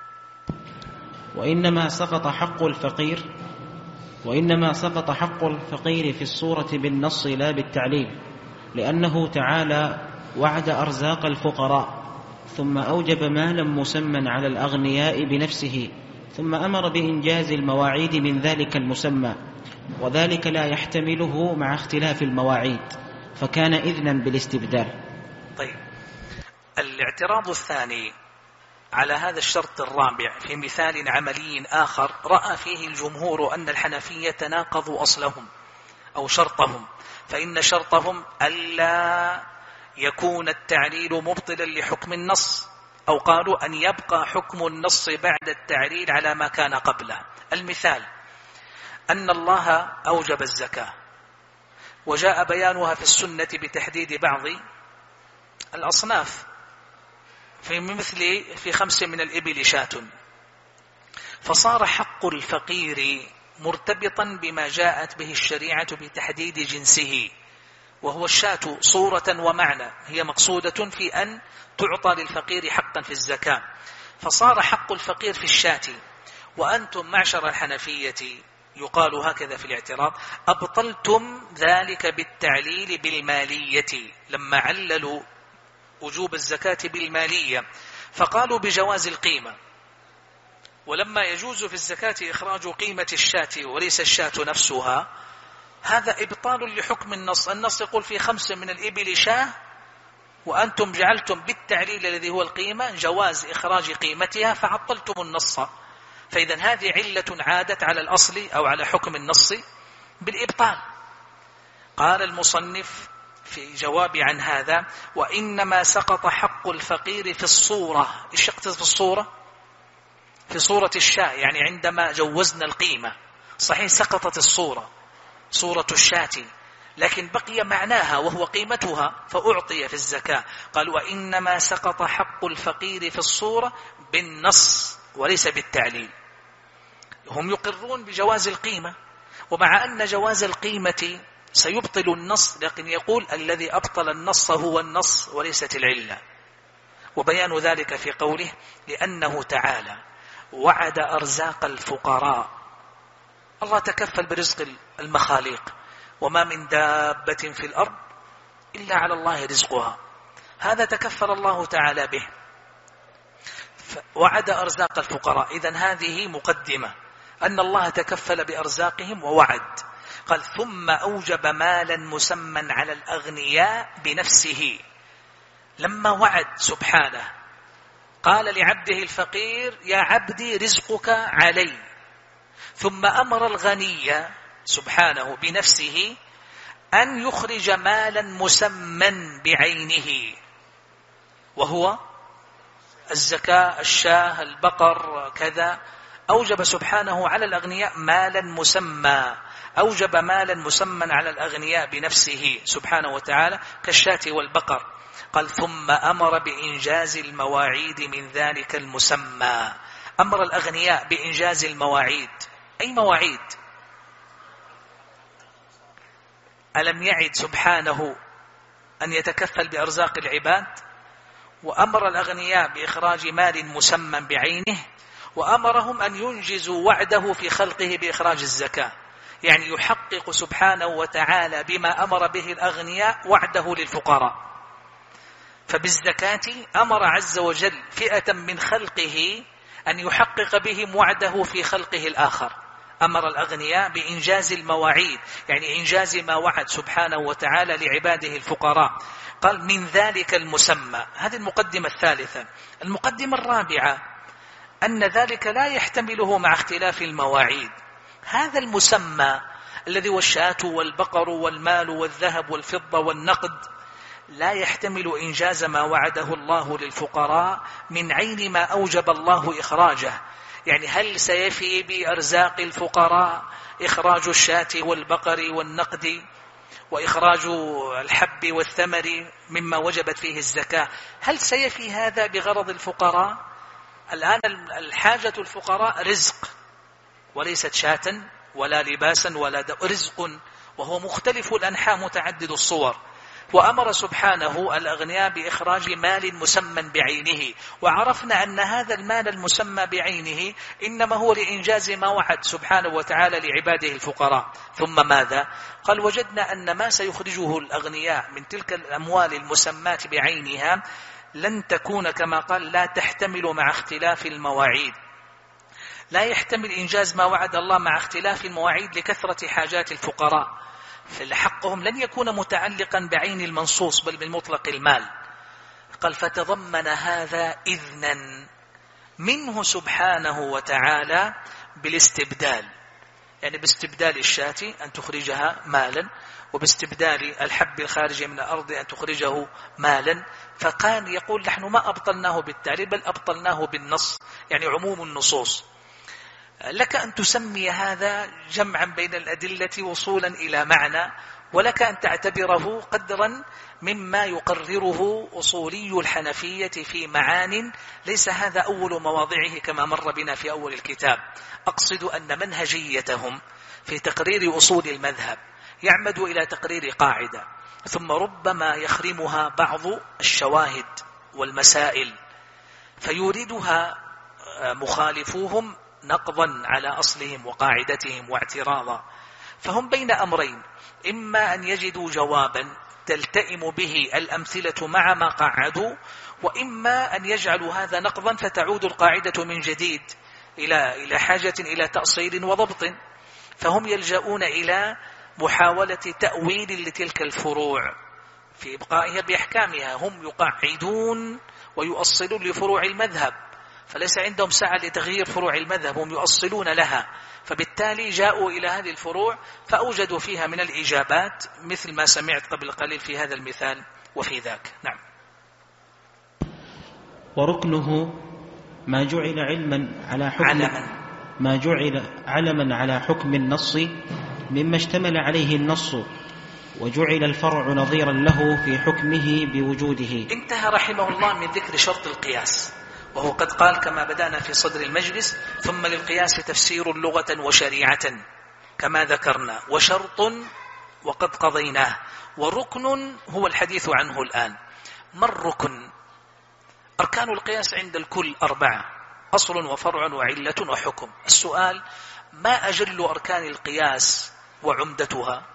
وإنما سقط حق الفقير في الصورة بالنص لا بالتعليل، لأنه تعالى وعد أرزاق الفقراء، ثم أوجب مالا مسمى على الأغنياء بنفسه، ثم أمر بإنجاز المواعيد من ذلك المسمى، وذلك لا يحتمله مع اختلاف المواعيد، فكان إذنا بالاستبدال. طيب، الاعتراض الثاني على هذا الشرط الرابع في مثال عملي آخر رأى فيه الجمهور أن الحنفية تناقضوا أصلهم أو شرطهم، فإن شرطهم ألا يكون التعليل مبطلا لحكم النص، أو قالوا أن يبقى حكم النص بعد التعليل على ما كان قبله. المثال: أن الله أوجب الزكاة وجاء بيانها في السنة بتحديد بعض الأصناف، في 5 من الإبل شاة، فصار حق الفقير مرتبطا بما جاءت به الشريعة بتحديد جنسه، وهو الشاة صورة ومعنى، هي مقصودة في أن تعطى للفقير حقا في الزكاة، فصار حق الفقير في الشاة. وأنتم معشر الحنفية يقال هكذا في الاعتراض: أبطلتم ذلك بالتعليل بالمالية، لما عللوا وجوب الزكاة بالمالية فقالوا بجواز القيمة، ولما يجوز في الزكاة إخراج قيمة الشاة وليس الشاة نفسها، هذا إبطال لحكم النص. النص يقول في 5 من الإبل شاة، وأنتم جعلتم بالتعليل الذي هو القيمة جواز إخراج قيمتها فعطلتم النص. فإذا هذه علة عادت على الأصل أو على حكم النص بالإبطال. قال المصنف في جواب عن هذا: وإنما سقط حق الفقير في الصورة. إيش يقصد في الصورة؟ في صورة الشاة، يعني عندما جوزنا القيمة صحيح سقطت الصورة، صورة الشاة، لكن بقي معناها وهو قيمتها فأعطي في الزكاة. قال: وإنما سقط حق الفقير في الصورة بالنص وليس بالتعليل. هم يقرون بجواز القيمة، ومع أن جواز القيمة سيبطل النص، لكن يقول الذي أبطل النص هو النص وليست العلة. وبيان ذلك في قوله: لأنه تعالى وعد أرزاق الفقراء. الله تكفل برزق المخاليق، وما من دابة في الأرض إلا على الله رزقها، هذا تكفل الله تعالى به، وعد أرزاق الفقراء. إذن هذه مقدمة أن الله تكفل بأرزاقهم ووعد. قال: ثم أوجب مالا مسمى على الأغنياء بنفسه. لما وعد سبحانه قال لعبده الفقير: يا عبدي رزقك علي، ثم أمر الغني سبحانه بنفسه أن يخرج مالا مسمى بعينه، وهو الزكاة، الشاه، البقر، كذا. أوجب سبحانه على الأغنياء مالا مسمى، أوجب مالا مسمى على الأغنياء بنفسه سبحانه وتعالى كالشاة والبقر. قال: ثم أمر بإنجاز المواعيد من ذلك المسمى. أمر الأغنياء بإنجاز المواعيد. أي مواعيد؟ ألم يعد سبحانه أن يتكفل بأرزاق العباد؟ وأمر الأغنياء بإخراج مال مسمى بعينه، وأمرهم أن ينجزوا وعده في خلقه بإخراج الزكاة، يعني يحقق سبحانه وتعالى بما أمر به الأغنياء وعده للفقراء. فبالزكاة أمر عز وجل فئة من خلقه أن يحقق بهم وعده في خلقه الآخر. أمر الأغنياء بإنجاز المواعيد، يعني إنجاز ما وعد سبحانه وتعالى لعباده الفقراء. قال من ذلك المسمى. هذه المقدمة الثالثة. المقدمة الرابعة أن ذلك لا يحتمله مع اختلاف المواعيد. هذا المسمى الذي هو الشاة والبقر والمال والذهب والفضة والنقد لا يحتمل إنجاز ما وعده الله للفقراء من عين ما أوجب الله إخراجه. يعني هل سيفي بأرزاق الفقراء إخراج الشاة والبقر والنقد وإخراج الحب والثمر مما وجبت فيه الزكاة؟ هل سيفي هذا بغرض الفقراء؟ الآن الحاجة الفقراء رزق، وليست شاة ولا لباسا ولا رزق، وهو مختلف الأنحاء متعدد الصور. وأمر سبحانه الأغنياء بإخراج مال مسمى بعينه، وعرفنا أن هذا المال المسمى بعينه إنما هو لإنجاز ما وعد سبحانه وتعالى لعباده الفقراء. ثم ماذا؟ قال وجدنا أن ما سيخرجه الأغنياء من تلك الأموال المسماة بعينها لن تكون كما قال لا تحتمل مع اختلاف المواعيد، لا يحتمل إنجاز ما وعد الله مع اختلاف المواعيد لكثرة حاجات الفقراء، فحقهم لن يكون متعلقا بعين المنصوص بل بالمطلق المال. قال فتضمن هذا إذنا منه سبحانه وتعالى بالاستبدال، يعني باستبدال الشاة أن تخرجها مالا، وباستبدال الحب الخارج من الأرض أن تخرجه مالا. فكان يقول نحن ما أبطلناه بالتعريب بل أبطلناه بالنص، يعني عموم النصوص. لك أن تسمي هذا جمعا بين الأدلة وصولا إلى معنى، ولك أن تعتبره قدرا مما يقرره أصولي الحنفية في معان ليس هذا أول مواضعه كما مر بنا في أول الكتاب. أقصد أن منهجيتهم في تقرير أصول المذهب يعمد إلى تقرير قاعدة، ثم ربما يخرمها بعض الشواهد والمسائل فيوردها مخالفوهم نقضا على أصلهم وقاعدتهم واعتراضا. فهم بين أمرين، إما أن يجدوا جوابا تلتئم به الأمثلة مع ما قعدوا، وإما أن يجعلوا هذا نقضا فتعود القاعدة من جديد إلى حاجة إلى تأصيل وضبط. فهم يلجؤون إلى محاولة تأويل لتلك الفروع في إبقائها بأحكامها. هم يقعدون ويؤصلون لفروع المذهب، فليس عندهم سعة لتغيير فروع المذهب، هم يؤصلون لها. فبالتالي جاءوا إلى هذه الفروع فأوجدوا فيها من الإجابات مثل ما سمعت قبل قليل في هذا المثال وفي ذاك. نعم. وركنه ما جعل علما على حكم ما جعل علما على حكم النص مما اشتمل عليه النص، وجعل الفرع نظيرا له في حكمه بوجوده. انتهى رحمه الله من ذكر شرط القياس، وهو قد قال كما بدأنا في صدر المجلس ثم للقياس تفسير لغة وشريعة كما ذكرنا، وشرط وقد قضيناه، وركن هو الحديث عنه الآن. ما الركن؟ أركان القياس عند الكل 4: أصل وفرع وعلة وحكم. السؤال: ما أجل أركان القياس وعمدتها؟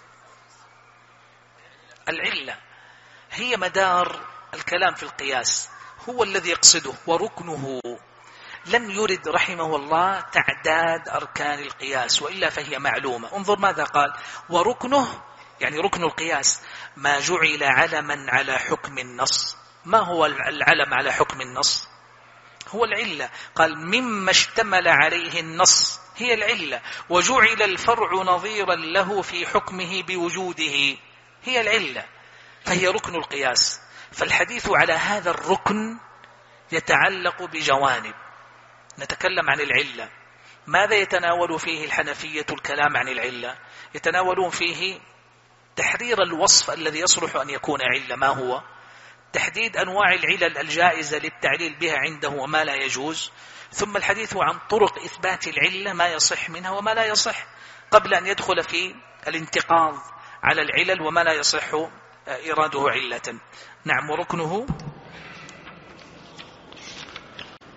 العلة هي مدار الكلام في القياس، هو الذي يقصده. وركنه لم يرد رحمه الله تعداد أركان القياس، وإلا فهي معلومة. انظر ماذا قال: وركنه، يعني ركن القياس ما جعل علما على حكم النص. ما هو العلم على حكم النص؟ هو العلة. قال مما اشتمل عليه النص، هي العلة. وجعل الفرع نظيرا له في حكمه بوجوده، هي العلة، فهي ركن القياس. فالحديث على هذا الركن يتعلق بجوانب. نتكلم عن العلة. ماذا يتناول فيه الحنفية الكلام عن العلة؟ يتناولون فيه تحرير الوصف الذي يصلح أن يكون علة، ما هو؟ تحديد أنواع العلل الجائزة للتعليل بها عنده وما لا يجوز، ثم الحديث عن طرق إثبات العلة، ما يصح منها وما لا يصح، قبل أن يدخل في الانتقاض على العلل وما لا يصح إراده علة. نعم. وركنه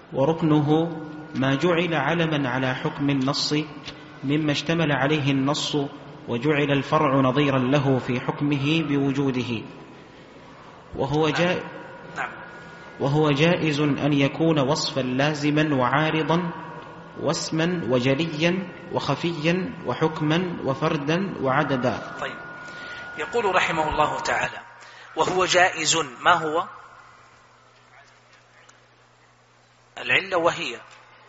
وركنه ما جعل علما على حكم النص مما اشتمل عليه النص وجعل الفرع نظيرا له في حكمه بوجوده، وهو جائز أن يكون وصفا لازما وعارضا واسما وجليا وخفيا وحكما وفردا وعددا. طيب، يقول رحمه الله تعالى: وهو جائز. ما هو العلة؟ وهي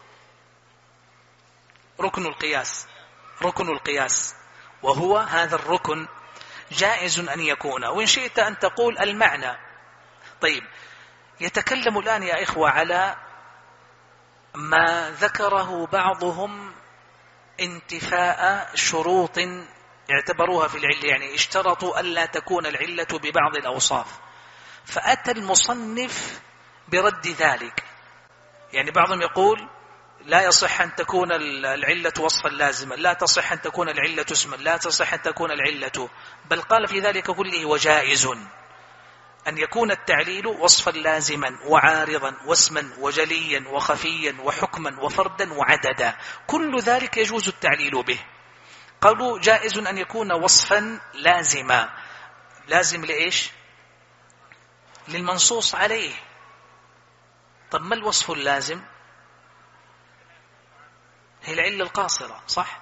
ركن القياس، وهو هذا الركن جائز أن يكون، وإن شئت أن تقول المعنى. طيب، يتكلم الآن يا إخوة على ما ذكره بعضهم انتفاء شروط اعتبروها في العلة، يعني اشترطوا ألا تكون العلة ببعض الأوصاف، فأتى المصنف برد ذلك. يعني بعضهم يقول لا يصح أن تكون العلة وصفا لازما، لا تصح أن تكون العلة اسما، لا تصح أن تكون العلة، بل قال في ذلك كله وجائز أن يكون التعليل وصفا لازما وعارضا واسما وجليا وخفيا وحكما وفردا وعددا، كل ذلك يجوز التعليل به. قالوا جائز أن يكون وصفا لازما. لازم لإيش؟ للمنصوص عليه. طب ما الوصف اللازم؟ هي العلة القاصرة، صح؟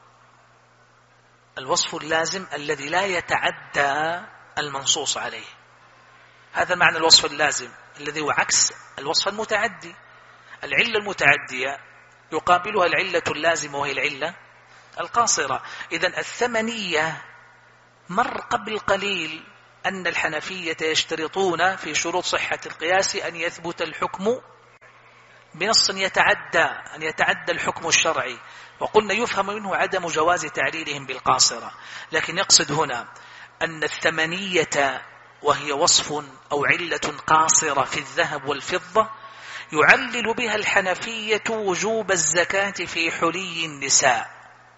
الوصف اللازم الذي لا يتعدى المنصوص عليه، هذا معنى الوصف اللازم، الذي هو عكس الوصف المتعدي. العلة المتعدية يقابلها العلة اللازمة وهي العلة القاصرة. إذن الثمنية مر قبل قليل أن الحنفية يشترطون في شروط صحة القياس أن يثبت الحكم بنص أن يتعدى الحكم الشرعي، وقلنا يفهم منه عدم جواز تعليلهم بالقاصرة. لكن يقصد هنا أن الثمنية وهي وصف أو علة قاصرة في الذهب والفضة يعلل بها الحنفية وجوب الزكاة في حلي النساء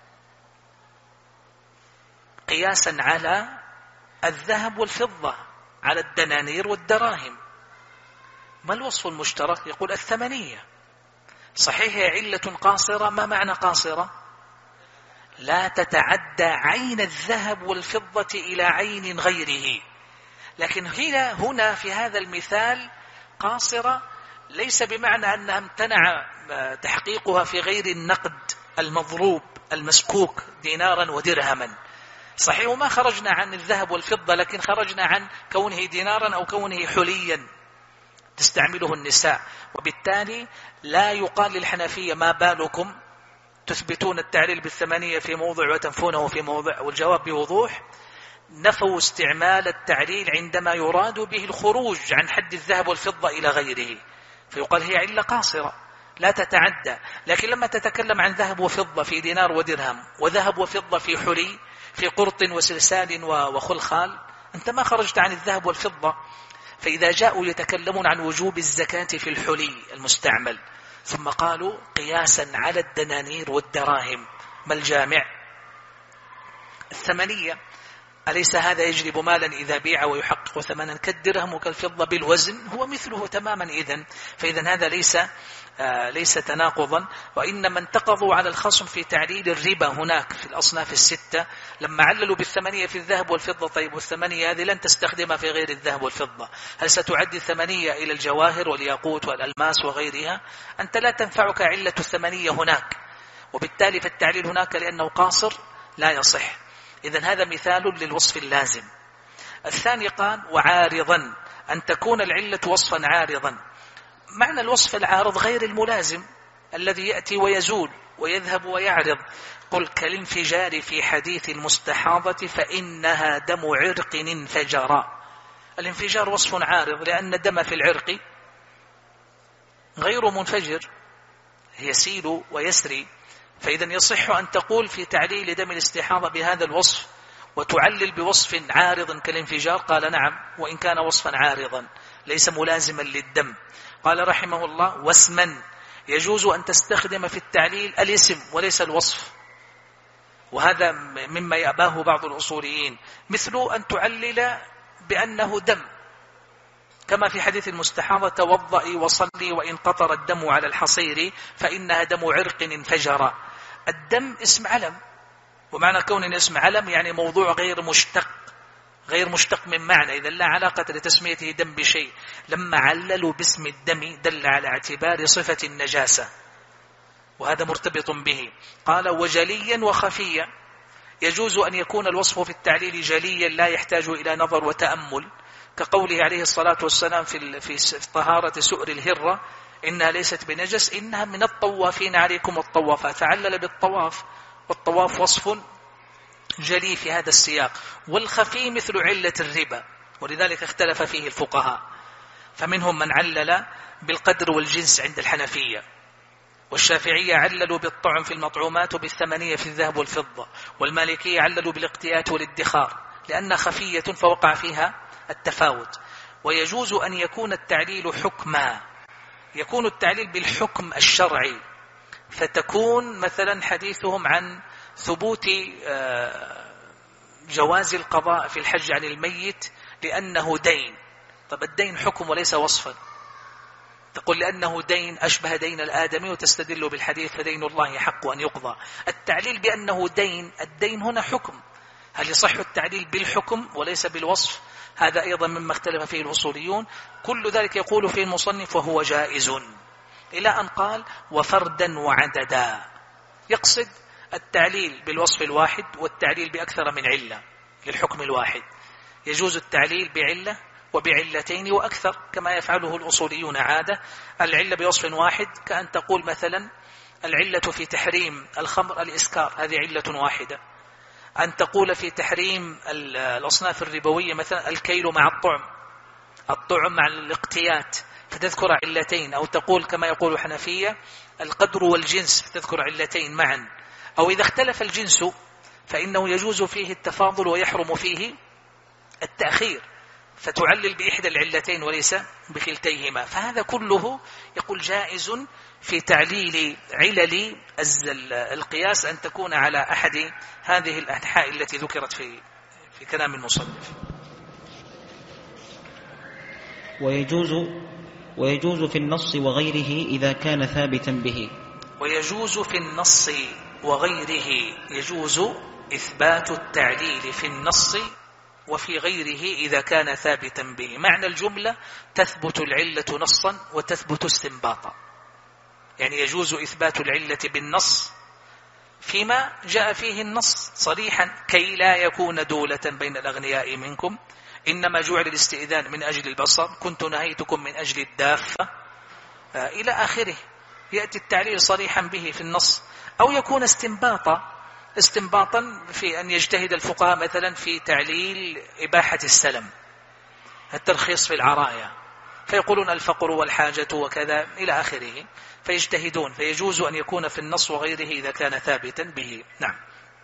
قياسا على الذهب والفضة، على الدنانير والدراهم. ما الوصف المشترك؟ يقول الثمنية. صحيح هي علة قاصرة. ما معنى قاصرة؟ لا تتعدى عين الذهب والفضة إلى عين غيره. لكن هنا في هذا المثال قاصرة ليس بمعنى أنها امتنع تحقيقها في غير النقد المضروب المسكوك دينارا ودرهما. صحيح ما خرجنا عن الذهب والفضة، لكن خرجنا عن كونه دينارا أو كونه حليا تستعمله النساء. وبالتالي لا يقال للحنفية ما بالكم تثبتون التعليل بالثمانية في موضع وتنفونه في موضع. والجواب بوضوح: نفوا استعمال التعليل عندما يراد به الخروج عن حد الذهب والفضة إلى غيره، فيقال هي علة قاصرة لا تتعدى. لكن لما تتكلم عن ذهب وفضة في دينار ودرهم، وذهب وفضة في حلي، في قرط وسلسال وخلخال، أنت ما خرجت عن الذهب والفضة. فإذا جاءوا يتكلمون عن وجوب الزكاة في الحلي المستعمل، ثم قالوا قياسا على الدنانير والدراهم، ما الجامع؟ الثمنية. أليس هذا يجلب مالا إذا بيع ويحقق ثمنا كالدرهم وكالفضة بالوزن؟ هو مثله تماما. فإذا هذا ليس تناقضا، وإنما انتقضوا على الخصم في تعليل الربا هناك في الأصناف الستة لما عللوا بالثمنية في الذهب والفضة. طيب، والثمنية هذه لن تستخدمها في غير الذهب والفضة، هل ستعدي الثمنية إلى الجواهر والياقوت والألماس وغيرها؟ أنت لا تنفعك علة الثمنية هناك، وبالتالي فالتعليل هناك لأنه قاصر لا يصح. إذن هذا مثال للوصف اللازم. الثاني قال وعارضا، أن تكون العلة وصفا عارضا. معنى الوصف العارض غير الملازم الذي يأتي ويزول ويذهب ويعرض. قل كالانفجار في حديث المستحاضة فإنها دم عرق انفجر. الانفجار وصف عارض لأن الدم في العرق غير منفجر، يسيل ويسري. فإذا يصح أن تقول في تعليل دم الاستحاضة بهذا الوصف وتعلل بوصف عارض كالانفجار. قال نعم، وإن كان وصفا عارضا ليس ملازما للدم. قال رحمه الله واسما، يجوز أن تستخدم في التعليل الاسم وليس الوصف، وهذا مما يأباه بعض الأصوليين، مثل أن تعلل بأنه دم كما في حديث المستحاضة: توضئي وصلي وإن قطر الدم على الحصير فإنها دم عرق انفجر. الدم اسم علم، ومعنى كون اسم علم يعني موضوع غير مشتق من معنى، إذا لا علاقة لتسميته دم بشيء. لما عللوا باسم الدم دل على اعتبار صفة النجاسة، وهذا مرتبط به. قال: وجليا وخفيا، يجوز أن يكون الوصف في التعليل جليا لا يحتاج إلى نظر وتأمل، كقوله عليه الصلاة والسلام في طهارة سؤر الهرة: إنها ليست بنجس، إنها من الطوافين عليكم الطوافات. فعلل بالطواف، والطواف وصف جلي في هذا السياق. والخفي مثل علة الربا، ولذلك اختلف فيه الفقهاء، فمنهم من علل بالقدر والجنس عند الحنفية، والشافعية عللوا بالطعم في المطعومات وبالثمنية في الذهب والفضة، والمالكية عللوا بالاقتيات والادخار لأنها خفية فوقع فيها التفاوت. ويجوز أن يكون التعليل حكما، يكون التعليل بالحكم الشرعي، فتكون مثلا حديثهم عن ثبوت جواز القضاء في الحج عن الميت لأنه دين. طب الدين حكم وليس وصفا، تقول لأنه دين أشبه دين الآدمي وتستدل بالحديث: فدين الله حق أن يقضى. التعليل بأنه دين، الدين هنا حكم، هل يصح التعليل بالحكم وليس بالوصف؟ هذا أيضا مما اختلف فيه الأصوليون. كل ذلك يقول فيه المصنف وهو جائز، إلى أن قال: وفردا وعددا، يقصد التعليل بالوصف الواحد والتعليل بأكثر من علة للحكم الواحد. يجوز التعليل بعلة وبعلتين وأكثر كما يفعله الأصوليون عادة. العلة بوصف واحد كأن تقول مثلا: العلة في تحريم الخمر الإسكار، هذه علة واحدة. أن تقول في تحريم الأصناف الربوية مثلا: الكيل مع الطعم مع الاقتيات، فتذكر علتين. أو تقول كما يقول الحنفية: القدر والجنس، فتذكر علتين معا. أو إذا اختلف الجنس فإنه يجوز فيه التفاضل ويحرم فيه التأخير، فتعلل بإحدى العلتين وليس بكلتيهما. فهذا كله يقول جائز في تعليل علل القياس أن تكون على أحد هذه الأنحاء التي ذكرت في كلام المصنف. ويجوز في النص وغيره إذا كان ثابتا به. ويجوز في النص وغيره، يجوز إثبات التعليل في النص وفي غيره إذا كان ثابتا به. معنى الجملة: تثبت العلة نصا وتثبت استنباطا، يعني يجوز إثبات العلة بالنص فيما جاء فيه النص صريحا: كي لا يكون دولة بين الأغنياء منكم، إنما جعل الاستئذان من أجل البصر، كنت نهيتكم من أجل الدافة، إلى آخره. يأتي التعليل صريحا به في النص. أو يكون استنباطا في أن يجتهد الفقهاء مثلا في تعليل إباحة السلم، الترخيص في العرايا، فيقولون الفقر والحاجة وكذا إلى آخره، فيجتهدون. فيجوز أن يكون في النص وغيره إذا كان ثابتا به. نعم.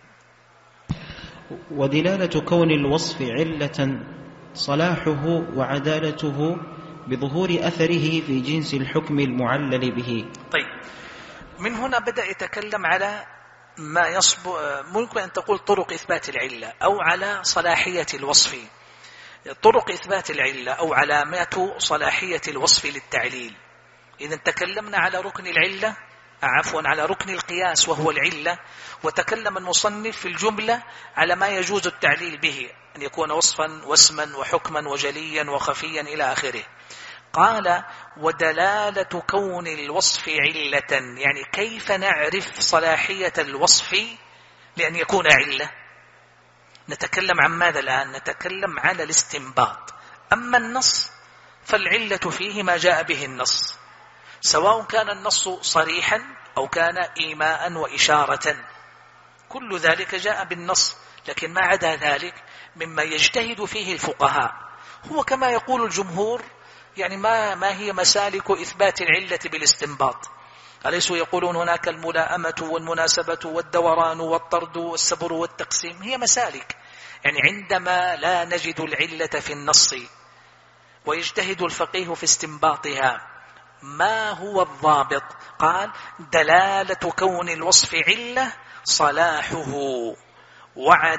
ودلالة كون الوصف علة صلاحه وعدالته بظهور أثره في جنس الحكم المعلل به. طيب، من هنا بدأ يتكلم على ما ممكن أن تقول طرق إثبات العلة أو على صلاحية الوصف. طرق إثبات العلة أو علامات صلاحية الوصف للتعليل. إذا تكلمنا على ركن العلة، على ركن القياس وهو العلة، وتكلم المصنف في الجملة على ما يجوز التعليل به، أن يكون وصفا واسما وحكما وجليا وخفيا إلى آخره. قال: ودلالة كون الوصف علة، يعني كيف نعرف صلاحية الوصف لأن يكون علة. نتكلم عن ماذا الآن؟ نتكلم على الاستنباط. أما النص فالعلة فيه ما جاء به النص، سواء كان النص صريحا أو كان إيماء وإشارة، كل ذلك جاء بالنص. لكن ما عدا ذلك مما يجتهد فيه الفقهاء هو كما يقول الجمهور، يعني ما هي مسالك إثبات العلة بالاستنباط؟ أليسوا يقولون هناك الملائمة والمناسبة والدوران والطرد والسبر والتقسيم؟ هي مسالك. يعني عندما لا نجد العلة في النص ويجتهد الفقيه في استنباطها، ما هو الضابط؟ قال: دلالة كون الوصف علة صلاحه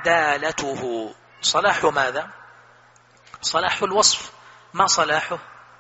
وعدالته. صلاح ماذا؟ صلاح الوصف، ما صلاحه؟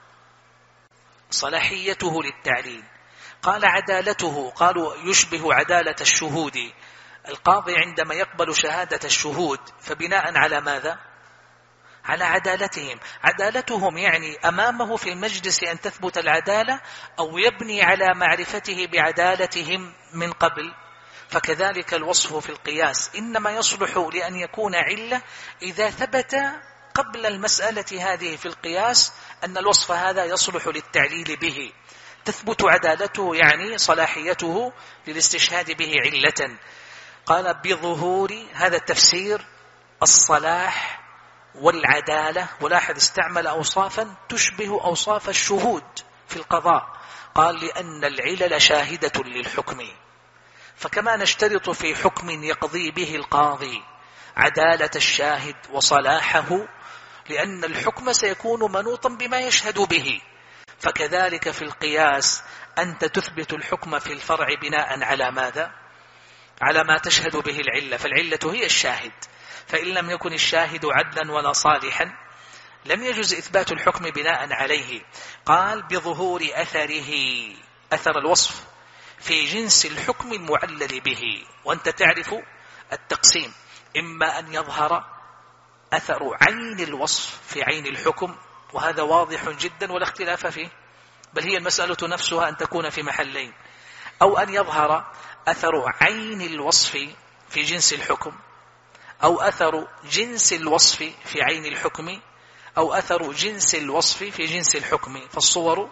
صلاحيته للتعليل. قال عدالته، قالوا يشبه عدالة الشهود. القاضي عندما يقبل شهادة الشهود فبناء على ماذا؟ على عدالتهم. عدالتهم يعني أمامه في المجلس أن تثبت العدالة، أو يبني على معرفته بعدالتهم من قبل. فكذلك الوصف في القياس إنما يصلح لأن يكون علة إذا ثبت قبل المسألة هذه في القياس أن الوصف هذا يصلح للتعليل به، تثبت عدالته يعني صلاحيته للاستشهاد به علة. قال بظهور، هذا التفسير الصلاح والعدالة، ولاحظ استعمل أوصافا تشبه أوصاف الشهود في القضاء. قال لأن العلل شاهدة للحكم، فكما نشترط في حكم يقضي به القاضي عدالة الشاهد وصلاحه، لأن الحكم سيكون منوطا بما يشهد به، فكذلك في القياس أنت تثبت الحكم في الفرع بناء على ماذا؟ على ما تشهد به العلة، فالعلة هي الشاهد. فإن لم يكن الشاهد عدلا ولا صالحا لم يجوز إثبات الحكم بناء عليه. قال بظهور أثره، أثر الوصف في جنس الحكم المعلل به. وأنت تعرف التقسيم، إما أن يظهر أثر عين الوصف في عين الحكم، وهذا واضح جدا ولا اختلاف فيه، بل هي المسألة نفسها أن تكون في محلين، أو أن يظهر أثر عين الوصف في جنس الحكم، أو أثر جنس الوصف في عين الحكم، أو أثر جنس الوصف في جنس الحكم. فالصور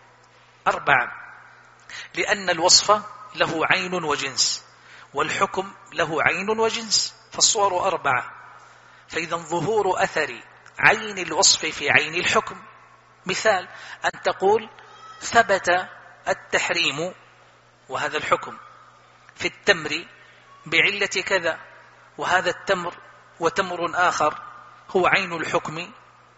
4، لأن الوصف له عين وجنس، والحكم له عين وجنس، فالصور 4. فإذا ظهور أثر عين الوصف في عين الحكم، مثال أن تقول ثبت التحريم، وهذا الحكم، في التمر بعلة كذا، وهذا التمر وتمر آخر هو عين الحكم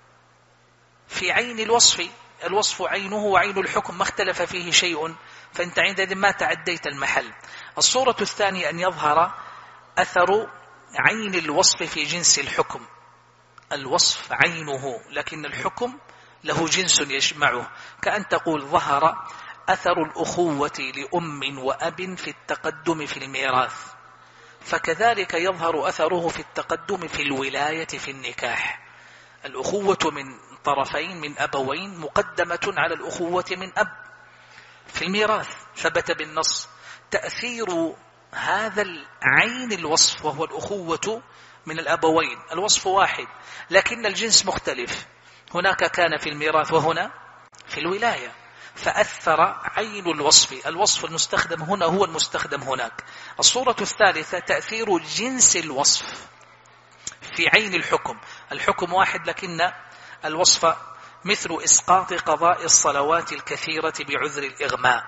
في عين الوصف، الوصف عينه وعين الحكم ما اختلف فيه شيء، فأنت عندئذ ما تعديت المحل. الصورة الثانية أن يظهر أثر عين الوصف في جنس الحكم، الوصف عينه لكن الحكم له جنس يجمعه، كأن تقول ظهر أثر الأخوة لأم وأب في التقدم في الميراث، فكذلك يظهر أثره في التقدم في الولاية في النكاح. الأخوة من طرفين من أبوين مقدمة على الأخوة من أب في الميراث، ثبت بالنص. تأثير هذا العين الوصف وهو الأخوة من الأبوين، الوصف واحد لكن الجنس مختلف، هناك كان في الميراث وهنا في الولاية، فأثر عين الوصف، الوصف المستخدم هنا هو المستخدم هناك. الصورة الثالثة تأثير جنس الوصف في عين الحكم، الحكم واحد لكن الوصف، مثل إسقاط قضاء الصلوات الكثيرة بعذر الإغماء،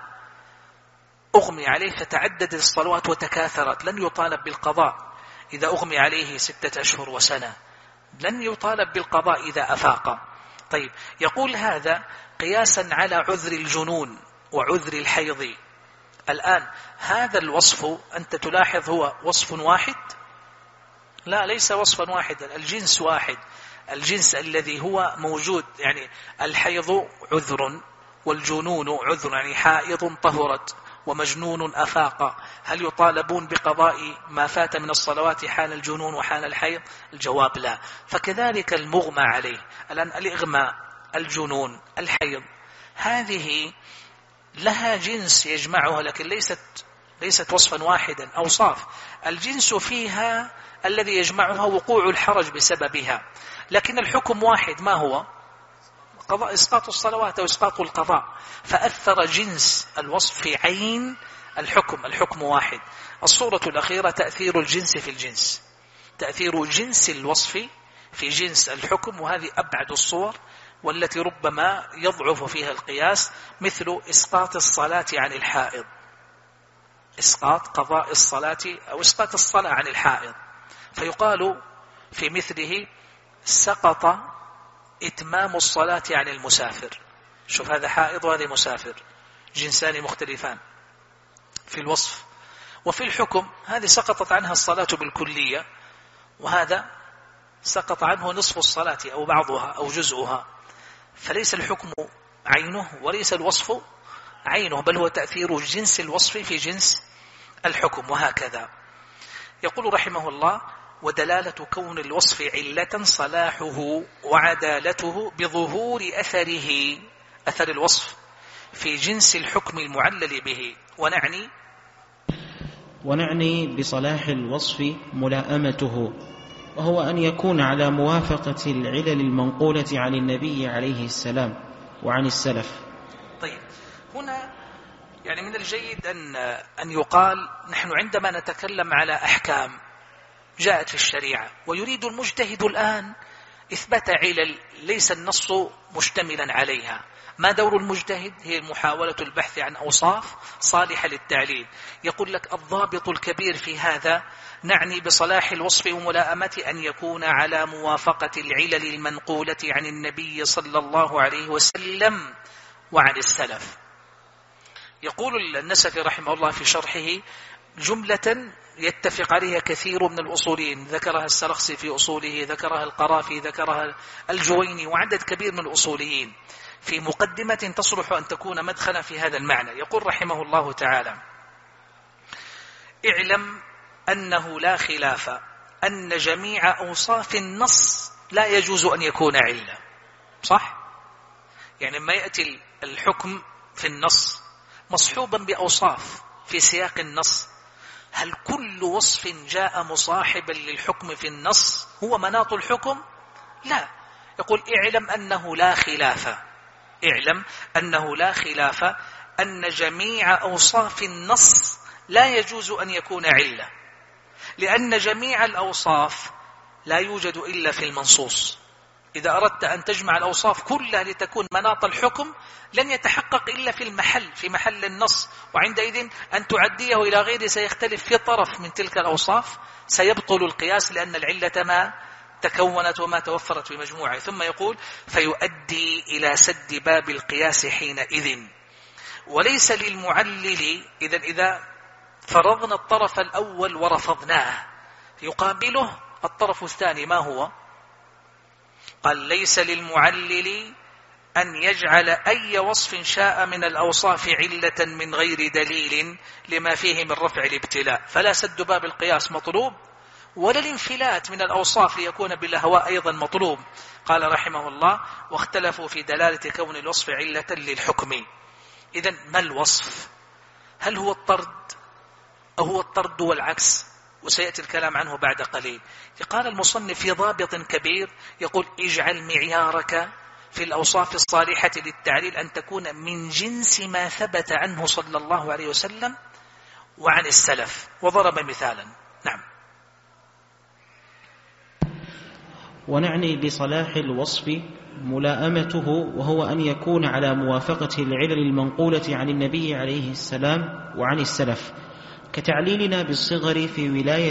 أغمي عليه فتعددت الصلوات وتكاثرت، لن يطالب بالقضاء إذا أغمي عليه 6 أشهر وسنة، لن يطالب بالقضاء إذا أفاق. طيب، يقول هذا قياسا على عذر الجنون وعذر الحيض. الآن هذا الوصف أنت تلاحظ هو وصف واحد؟ لا، ليس وصفا واحدا، الجنس واحد، الجنس الذي هو موجود، يعني الحيض عذر والجنون عذر، يعني حائض طهرت ومجنون أفاق، هل يطالبون بقضاء ما فات من الصلوات حال الجنون وحال الحيض؟ الجواب لا. فكذلك المغمى عليه الآن، الإغماء، الجنون، الحيض، هذه لها جنس يجمعها لكن ليست وصفا واحدا، أوصاف الجنس فيها الذي يجمعها وقوع الحرج بسببها، لكن الحكم واحد، ما هو؟ قضاء إسقاط الصلوات أو إسقاط القضاء، فأثر جنس الوصف في عين الحكم، الحكم واحد. الصورة الأخيرة تأثير الجنس في الجنس، تأثير جنس الوصف في جنس الحكم، وهذه أبعد الصور والتي ربما يضعف فيها القياس، مثل إسقاط الصلاة عن الحائض، إسقاط قضاء الصلاة أو إسقاط الصلاة عن الحائض، فيقال في مثله سقط إتمام الصلاة عن المسافر. شوف، هذا حائض وهذا مسافر، جنسان مختلفان في الوصف، وفي الحكم هذه سقطت عنها الصلاة بالكلية، وهذا سقط عنه نصف الصلاة أو بعضها أو جزءها، فليس الحكم عينه وليس الوصف عينه، بل هو تأثير جنس الوصف في جنس الحكم، وهكذا. يقول رحمه الله: ودلالة كون الوصف علة صلاحه وعدالته بظهور أثره، أثر الوصف في جنس الحكم المعلل به. ونعني بصلاح الوصف ملائمته، وهو أن يكون على موافقة العلل المنقولة عن النبي عليه السلام وعن السلف. طيب، هنا يعني من الجيد أن يقال نحن عندما نتكلم على أحكام جاءت في الشريعة ويريد المجتهد الآن إثبات علل ليس النص مشتملا عليها، ما دور المجتهد؟ هي محاولة البحث عن أوصاف صالحة للتعليل. يقول لك: الضابط الكبير في هذا نعني بصلاح الوصف وملائمة أن يكون على موافقة العلل المنقولة عن النبي صلى الله عليه وسلم وعن السلف. يقول النسفي رحمه الله في شرحه جملة يتفق عليها كثير من الأصوليين، ذكرها السرخسي في أصوله، ذكرها القرافي، ذكرها الجويني، وعدد كبير من الأصوليين في مقدمة تصلح أن تكون مدخلا في هذا المعنى. يقول رحمه الله تعالى: اعلم أنه لا خلاف أن جميع أوصاف النص لا يجوز أن يكون علة. صح؟ يعني ما يأتي الحكم في النص مصحوبا بأوصاف في سياق النص، هل كل وصف جاء مصاحبا للحكم في النص هو مناط الحكم؟ لا. يقول: اعلم أنه لا خلاف، اعلم أنه لا خلاف أن جميع أوصاف النص لا يجوز أن يكون علة، لأن جميع الأوصاف لا يوجد إلا في المنصوص. إذا أردت أن تجمع الأوصاف كلها لتكون مناط الحكم لن يتحقق إلا في محل النص، وعندئذ أن تعديه إلى غيره سيختلف في طرف من تلك الأوصاف، سيبطل القياس لأن العلة ما تكونت وما توفرت في مجموعة. ثم يقول: فيؤدي إلى سد باب القياس حينئذ، وليس للمعلل. إذا فرضنا الطرف الأول ورفضناه يقابله الطرف الثاني، ما هو؟ قال: ليس للمعلل أن يجعل أي وصف شاء من الأوصاف علة من غير دليل لما فيه من رفع الابتلاء، فلا سد باب القياس مطلوب، ولا الانفلات من الأوصاف ليكون بالهواء أيضا مطلوب. قال رحمه الله: واختلفوا في دلالة كون الوصف علة للحكم. إذن ما الوصف؟ هل هو الطرد أو هو الطرد والعكس؟ وسيأتي الكلام عنه بعد قليل. قال المصنف في ضابط كبير، يقول: اجعل معيارك في الأوصاف الصالحة للتعليل أن تكون من جنس ما ثبت عنه صلى الله عليه وسلم وعن السلف. وضرب مثالا. نعم. ونعني بصلاح الوصف ملائمته، وهو أن يكون على موافقة العلل المنقولة عن النبي عليه السلام وعن السلف، كتعليلنا بالصغر في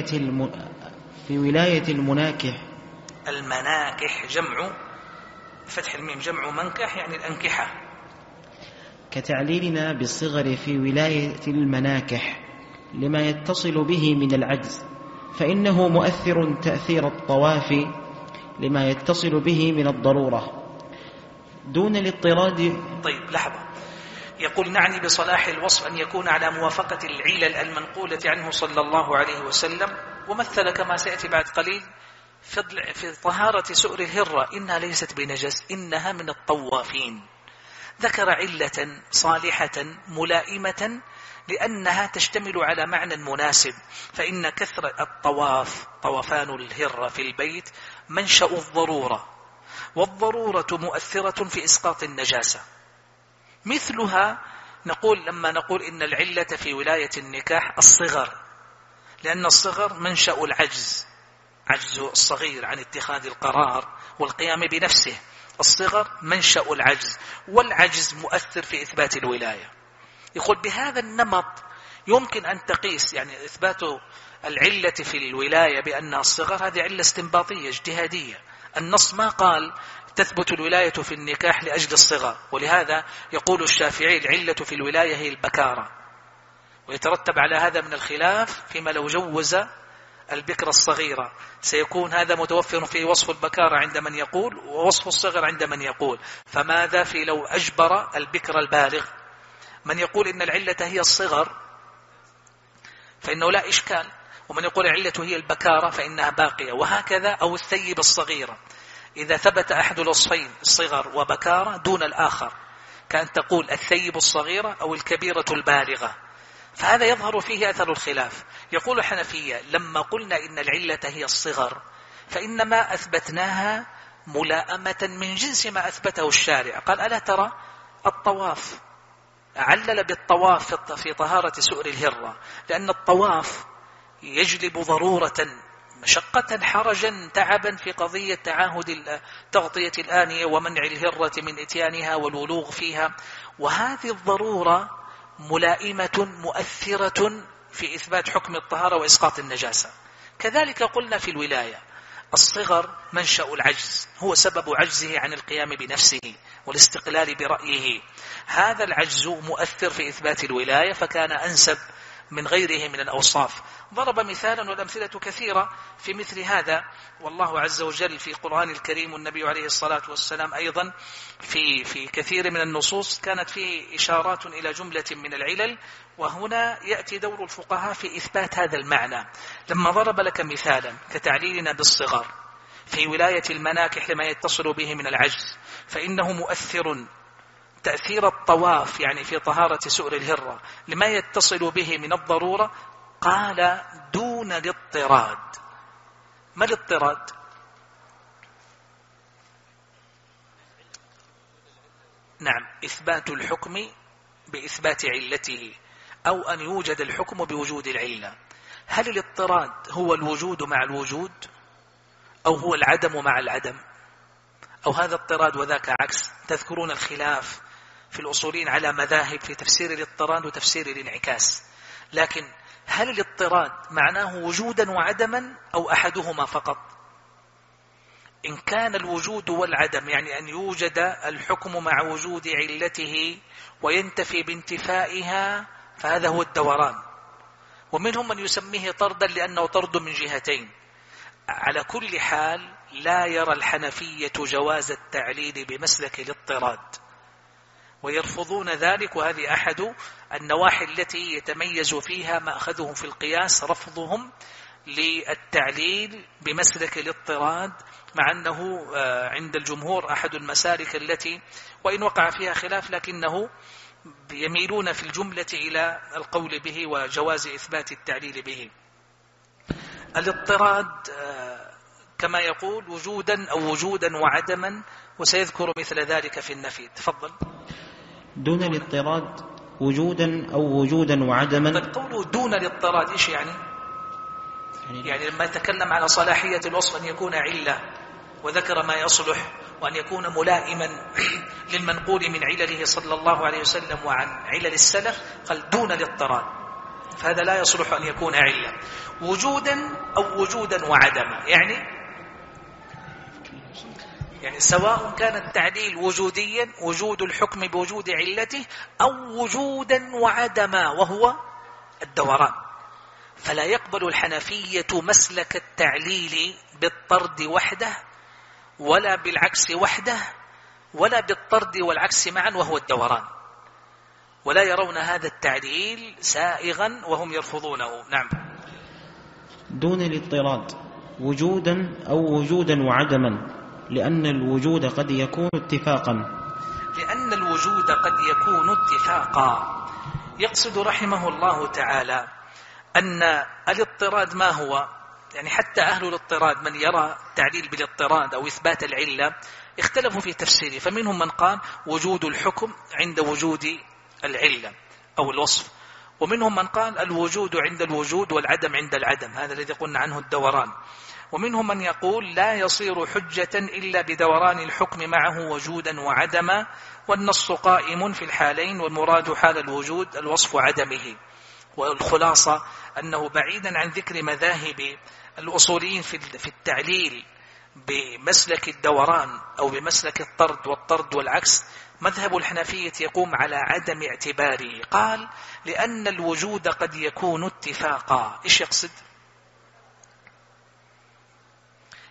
ولاية المناكح. المناكح جمع فتح الميم، جمع منكح يعني الأنكحة. كتعليلنا بالصغر في ولاية المناكح لما يتصل به من العجز، فإنه مؤثر تأثير الطواف لما يتصل به من الضرورة دون الاضطراد. طيب لحظة. يقول: نعني بصلاح الوصف أن يكون على موافقة العلل المنقولة عنه صلى الله عليه وسلم، ومثل كما سيأتي بعد قليل في طهارة سؤر الهرة: إنها ليست بنجس، إنها من الطوافين. ذكر علة صالحة ملائمة لأنها تشتمل على معنى مناسب، فإن كثرة الطواف، طوفان الهرة في البيت، منشأ الضرورة، والضرورة مؤثرة في إسقاط النجاسة. مثلها لما نقول إن العلة في ولاية النكاح الصغر، لأن الصغر منشأ العجز، عجز الصغير عن اتخاذ القرار والقيام بنفسه. الصغر منشأ العجز، والعجز مؤثر في إثبات الولاية. يقول: بهذا النمط يمكن أن تقيس يعني إثبات العلة في الولاية بأنها الصغر، هذه علة استنباطية اجتهادية. النص ما قال تثبت الولاية في النكاح لأجل الصغر، ولهذا يقول الشافعي: العلة في الولاية هي البكارة. ويترتب على هذا من الخلاف فيما لو جوز البكر الصغيرة سيكون هذا متوفر في وصف البكارة عند من يقول ووصف الصغر عند من يقول، فماذا في لو أجبر البكر البالغ؟ من يقول إن العلة هي الصغر فإنه لا إشكال، ومن يقول العلة هي البكارة فإنها باقية، وهكذا. أو الثيب الصغيرة، إذا ثبت أحد الوصفين الصغر وبكارة دون الآخر، كأن تقول الثيب الصغيرة أو الكبيرة البالغة، فهذا يظهر فيه أثر الخلاف. يقول الحنفية لما قلنا إن العلة هي الصغر فإنما أثبتناها ملائمة من جنس ما أثبته الشارع. قال ألا ترى الطواف، علل بالطواف في طهارة سؤر الهرة، لأن الطواف يجلب ضرورة مشقة حرجا تعبا في قضية تعاهد تغطية الآنية ومنع الهرة من إتيانها والولوغ فيها، وهذه الضرورة ملائمة مؤثرة في إثبات حكم الطهارة وإسقاط النجاسة. كذلك قلنا في الولاية الصغر منشأ العجز، هو سبب عجزه عن القيام بنفسه والاستقلال برأيه، هذا العجز مؤثر في إثبات الولاية، فكان أنسب من غيره من الأوصاف. ضرب مثالا والأمثلة كثيرة في مثل هذا، والله عز وجل في القرآن الكريم والنبي عليه الصلاة والسلام أيضا في كثير من النصوص كانت فيه إشارات إلى جملة من العلل، وهنا يأتي دور الفقهاء في إثبات هذا المعنى. لما ضرب لك مثالا كتعليلنا بالصغر في ولاية المناكح لما يتصل به من العجز، فإنه مؤثر تأثير الطواف يعني في طهارة سؤر الهرة لما يتصل به من الضرورة. قال دون الاضطراد. ما الاضطراد؟ نعم، إثبات الحكم بإثبات علته، أو أن يوجد الحكم بوجود العلة. هل الاضطراد هو الوجود مع الوجود، أو هو العدم مع العدم، أو هذا اضطراد وذاك عكس؟ تذكرون الخلاف في الأصولين على مذاهب في تفسير الاضطراد وتفسير الانعكاس، لكن هل الاضطراد معناه وجودا وعدما أو أحدهما فقط؟ إن كان الوجود والعدم يعني أن يوجد الحكم مع وجود علته وينتفي بانتفائها، فهذا هو الدوران، ومنهم من يسميه طردا لأنه طرد من جهتين. على كل حال لا يرى الحنفية جواز التعليل بمسلك الاضطراد، ويرفضون ذلك، وهذه أحد النواحي التي يتميز فيها ما أخذهم في القياس، رفضهم للتعليل بمسلك الاضطراد، مع أنه عند الجمهور أحد المسالك التي وإن وقع فيها خلاف لكنه يميلون في الجملة إلى القول به وجواز إثبات التعليل به. الاضطراد كما يقول وجودا أو وجودا وعدما، وسيذكر مثل ذلك في النفي. تفضل. دون الاضطراد وجودا أو وجودا وعدما. طيب قوله دون الاضطراد إيش يعني؟ يعني لما يتكلم على صلاحية الوصف أن يكون علة وذكر ما يصلح وأن يكون ملائما للمنقول من علله صلى الله عليه وسلم وعن علل السلف، قال دون الاضطراد، فهذا لا يصلح أن يكون علة. وجودا أو وجودا وعدما يعني سواء كان التعليل وجوديا وجود الحكم بوجود علته، أو وجودا وعدما وهو الدوران. فلا يقبل الحنفية مسلك التعليل بالطرد وحده، ولا بالعكس وحده، ولا بالطرد والعكس معا وهو الدوران، ولا يرون هذا التعليل سائغا وهم يرفضونه. نعم. دون الاضطراد وجودا أو وجودا وعدما، لأن الوجود قد يكون اتفاقا. لأن الوجود قد يكون اتفاقا. يقصد رحمه الله تعالى أن الاضطراد ما هو، يعني حتى أهل الاضطراد من يرى تعليل بالاضطراد أو إثبات العلة اختلفوا في تفسيره، فمنهم من قال وجود الحكم عند وجود العلة أو الوصف، ومنهم من قال الوجود عند الوجود والعدم عند العدم، هذا الذي قلنا عنه الدوران، ومنهم من يقول لا يصير حجة إلا بدوران الحكم معه وجودا وعدما، والنص قائم في الحالين، والمراد حال الوجود الوصف عدمه. والخلاصة أنه بعيدا عن ذكر مذاهب الأصوليين في التعليل بمسلك الدوران أو بمسلك الطرد والطرد والعكس، مذهب الحنفية يقوم على عدم اعتباره. قال لأن الوجود قد يكون اتفاقا. إيش يقصد؟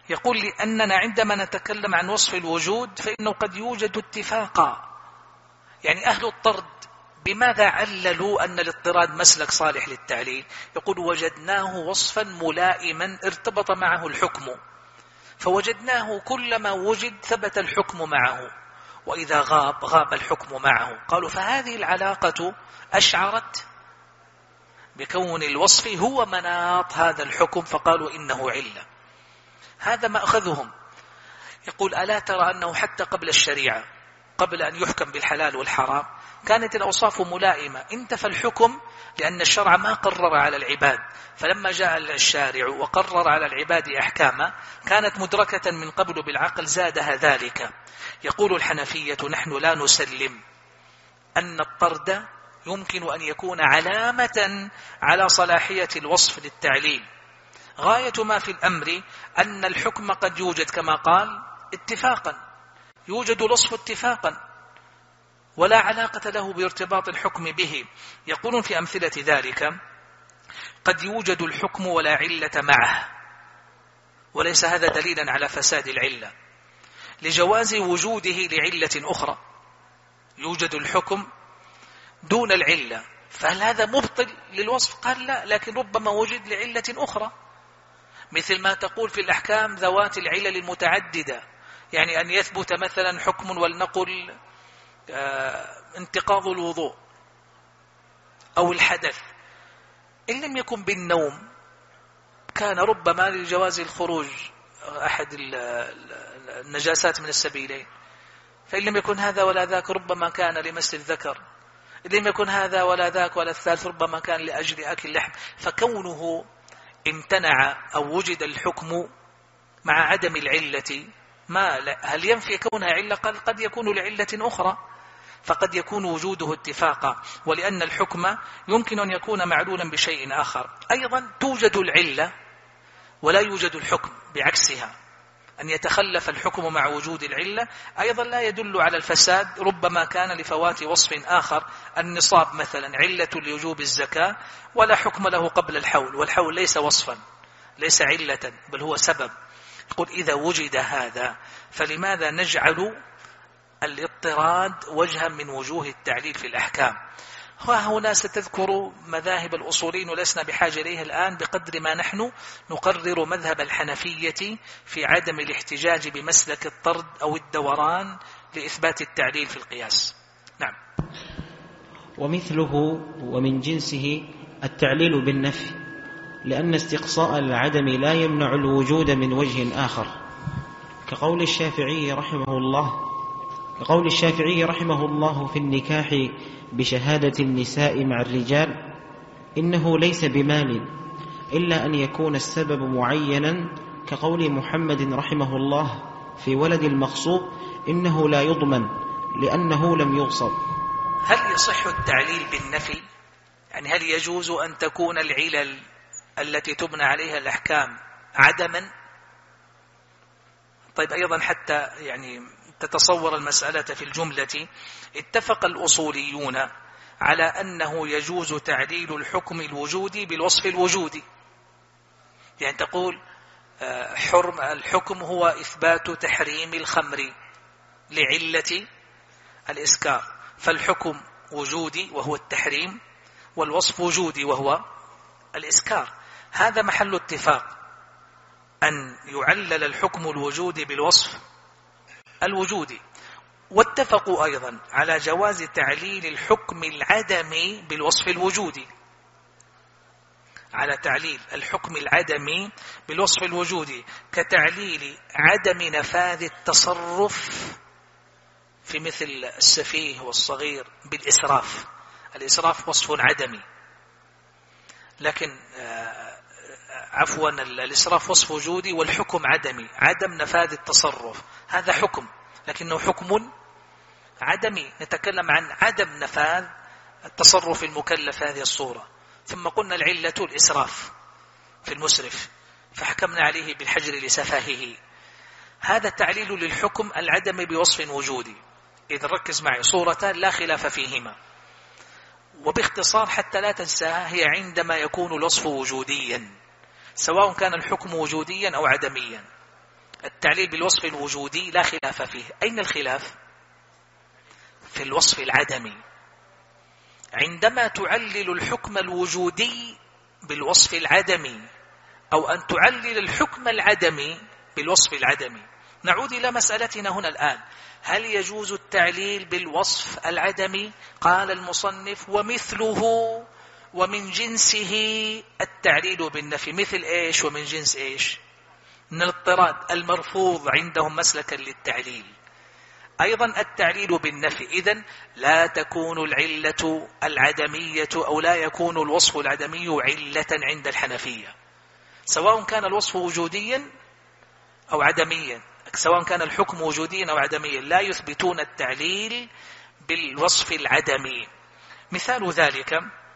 يقول لأننا عندما نتكلم عن وصف الوجود فإنه قد يوجد اتفاقا. يعني أهل الطرد بماذا عللوا أن الاضطراد مسلك صالح للتعليل؟ يقول وجدناه وصفا ملائما ارتبط معه الحكم، فوجدناه كلما وجد ثبت الحكم معه، وإذا غاب الحكم معه. قالوا فهذه العلاقة أشعرت بكون الوصف هو مناط هذا الحكم، فقالوا إنه علة. هذا ما أخذهم. يقول ألا ترى أنه حتى قبل الشريعة، قبل أن يحكم بالحلال والحرام، كانت الأوصاف ملائمة، انتفى الحكم لأن الشرع ما قرر على العباد، فلما جاء الشارع وقرر على العباد أحكاما كانت مدركة من قبل بالعقل زادها ذلك. يقول الحنفية نحن لا نسلم أن الطرد يمكن أن يكون علامة على صلاحية الوصف للتعليل. غاية ما في الأمر أن الحكم قد يوجد كما قال اتفاقا، يوجد الوصف اتفاقا ولا علاقة له بارتباط الحكم به. يقولون في أمثلة ذلك قد يوجد الحكم ولا علة معه، وليس هذا دليلا على فساد العلة، لجواز وجوده لعلة أخرى. يوجد الحكم دون العلة، فهل هذا مبطل للوصف؟ قال لا، لكن ربما وجد لعلة أخرى، مثل ما تقول في الأحكام ذوات العلل المتعددة، يعني أن يثبت مثلا حكم ولنقل انتقاض الوضوء أو الحدث، إن لم يكن بالنوم كان ربما لجواز الخروج أحد النجاسات من السبيلين، فإن لم يكن هذا ولا ذاك ربما كان لمس الذكر، إن لم يكن هذا ولا ذاك ولا الثالث ربما كان لأجل أكل اللحم. فكونه امتنع أو وجد الحكم مع عدم العلة هل ينفي كونها علة؟ قد يكون لعلة أخرى، فقد يكون وجوده اتفاقا، ولأن الحكم يمكن أن يكون معلولا بشيء آخر. أيضا توجد العلة ولا يوجد الحكم، بعكسها أن يتخلف الحكم مع وجود العلة أيضا لا يدل على الفساد، ربما كان لفوات وصف آخر. النصاب مثلا علة لوجوب الزكاة ولا حكم له قبل الحول، والحول ليس وصفا ليس علة بل هو سبب. يقول إذا وجد هذا فلماذا نجعل الاضطراد وجها من وجوه التعليل في الأحكام؟ وهنا ستذكر مذاهب الأصولين ولسنا بحاجة إليها الآن، بقدر ما نحن نقرر مذهب الحنفية في عدم الاحتجاج بمسلك الطرد أو الدوران لإثبات التعليل في القياس. نعم. ومثله ومن جنسه التعليل بالنفي، لأن استقصاء العدم لا يمنع الوجود من وجه آخر، كقول الشافعي رحمه الله في النكاح بشهادة النساء مع الرجال إنه ليس بمال إلا أن يكون السبب معينا، كقول محمد رحمه الله في ولد المغصوب إنه لا يضمن لأنه لم يغصب. هل يصح التعليل بالنفي؟ يعني هل يجوز أن تكون العلل التي تبنى عليها الأحكام عدما؟ طيب أيضا حتى يعني تتصور المسألة في الجملة، اتفق الأصوليون على أنه يجوز تعليل الحكم الوجودي بالوصف الوجودي. يعني تقول الحكم هو إثبات تحريم الخمر لعلة الإسكار، فالحكم وجودي وهو التحريم، والوصف وجودي وهو الإسكار. هذا محل اتفاق أن يعلل الحكم الوجودي بالوصف الوجودي. واتفقوا أيضا على جواز تعليل الحكم العدمي بالوصف الوجودي، على تعليل الحكم العدمي بالوصف الوجودي، كتعليل عدم نفاذ التصرف في مثل السفيه والصغير بالإسراف. الإسراف وصف عدمي، لكن عفوا الإسراف وصف وجودي والحكم عدمي، عدم نفاذ التصرف، هذا حكم لكنه حكم عدمي، نتكلم عن عدم نفاذ التصرف المكلف هذه الصورة. ثم قلنا العلة الإسراف في المسرف فحكمنا عليه بالحجر لسفاهه. هذا تعليل للحكم العدمي بوصف وجودي. إذا ركز معي، صورتان لا خلاف فيهما، وباختصار حتى لا تنساها، هي عندما يكون الوصف وجوديا، سواء كان الحكم وجوديا أو عدميا. التعليل بالوصف الوجودي لا خلاف فيه. أين الخلاف؟ في الوصف العدمي. عندما تعلل الحكم الوجودي بالوصف العدمي، أو أن تعلل الحكم العدمي بالوصف العدمي. نعود إلى مسألتنا هنا الآن، هل يجوز التعليل بالوصف العدمي؟ قال المصنف: ومثله ومن جنسه التعليل بالنفي. مثل إيش ومن جنس إيش؟ من الاضطراد المرفوض عندهم مسلكا للتعليل. أيضا التعليل بالنفي. إذن لا تكون العلة العدمية أو لا يكون الوصف العدمي علة عند الحنفية، سواء كان الوصف وجوديا أو عدميا، سواء كان الحكم وجوديا أو عدميا، لا يثبتون التعليل بالوصف العدمي. مثال ذلك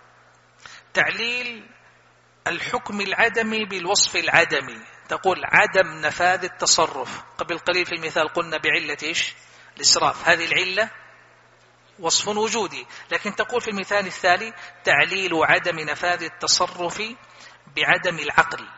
تعليل الحكم العدمي بالوصف العدمي. تقول عدم نفاذ التصرف. قبل قليل في المثال قلنا بعلة إيش؟ الإسراف. هذه العلة وصف وجودي. لكن تقول في المثال الثاني تعليل عدم نفاذ التصرف بعدم العقل.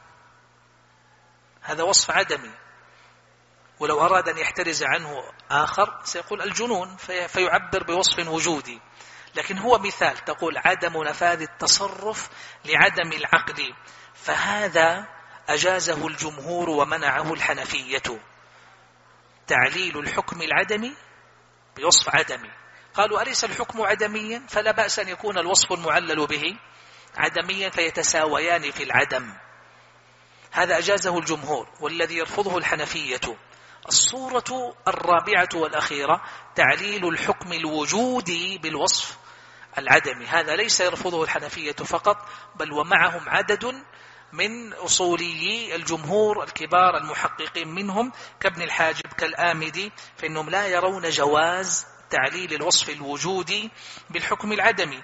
هذا وصف عدمي، ولو أراد أن يحترز عنه آخر سيقول الجنون، فيعبر بوصف وجودي. لكن هو مثال، تقول عدم نفاذ التصرف لعدم العقل، فهذا أجازه الجمهور ومنعه الحنفية. تعليل الحكم العدمي بوصف عدمي. قالوا أليس الحكم عدميا؟ فلا بأس أن يكون الوصف المعلل به عدميا فيتساويان في العدم. هذا أجازه الجمهور، والذي يرفضه الحنفية. الصورة الرابعة والأخيرة تعليل الحكم الوجودي بالوصف العدمي. هذا ليس يرفضه الحنفية فقط، بل ومعهم عدد من أصوليي الجمهور الكبار المحققين منهم كابن الحاجب كالآمدي، فإنهم لا يرون جواز تعليل الوصف الوجودي بالحكم العدمي.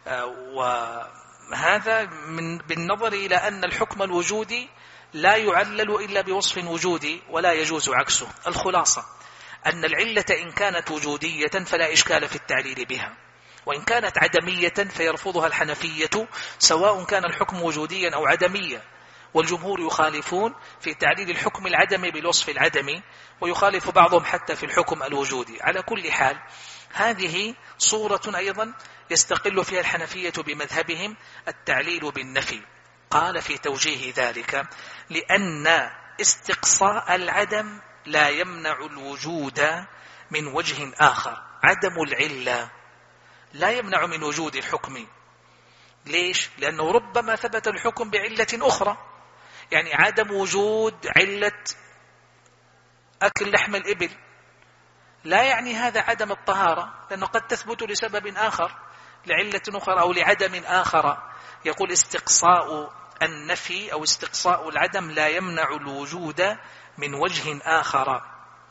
وهذا بالنظر إلى أن الحكم الوجودي لا يعلل إلا بوصف وجودي ولا يجوز عكسه. الخلاصة أن العلة إن كانت وجودية فلا إشكال في التعليل بها، وإن كانت عدمية فيرفضها الحنفية سواء كان الحكم وجوديا أو عدميا. والجمهور يخالفون في تعليل الحكم العدمي بالوصف العدمي، ويخالف بعضهم حتى في الحكم الوجودي. على كل حال هذه صورة أيضا يستقل فيها الحنفية بمذهبهم، التعليل بالنفي. قال في توجيه ذلك: لأن استقصاء العدم لا يمنع الوجود من وجه آخر. عدم العلة لا يمنع من وجود الحكم. ليش؟ لأنه ربما ثبت الحكم بعلة أخرى. يعني عدم وجود علة أكل لحم الإبل لا يعني هذا عدم الطهارة، لأنه قد تثبت لسبب آخر، لعلة أخرى أو لعدم آخر. يقول استقصاء النفي أو استقصاء العدم لا يمنع الوجود من وجه آخر.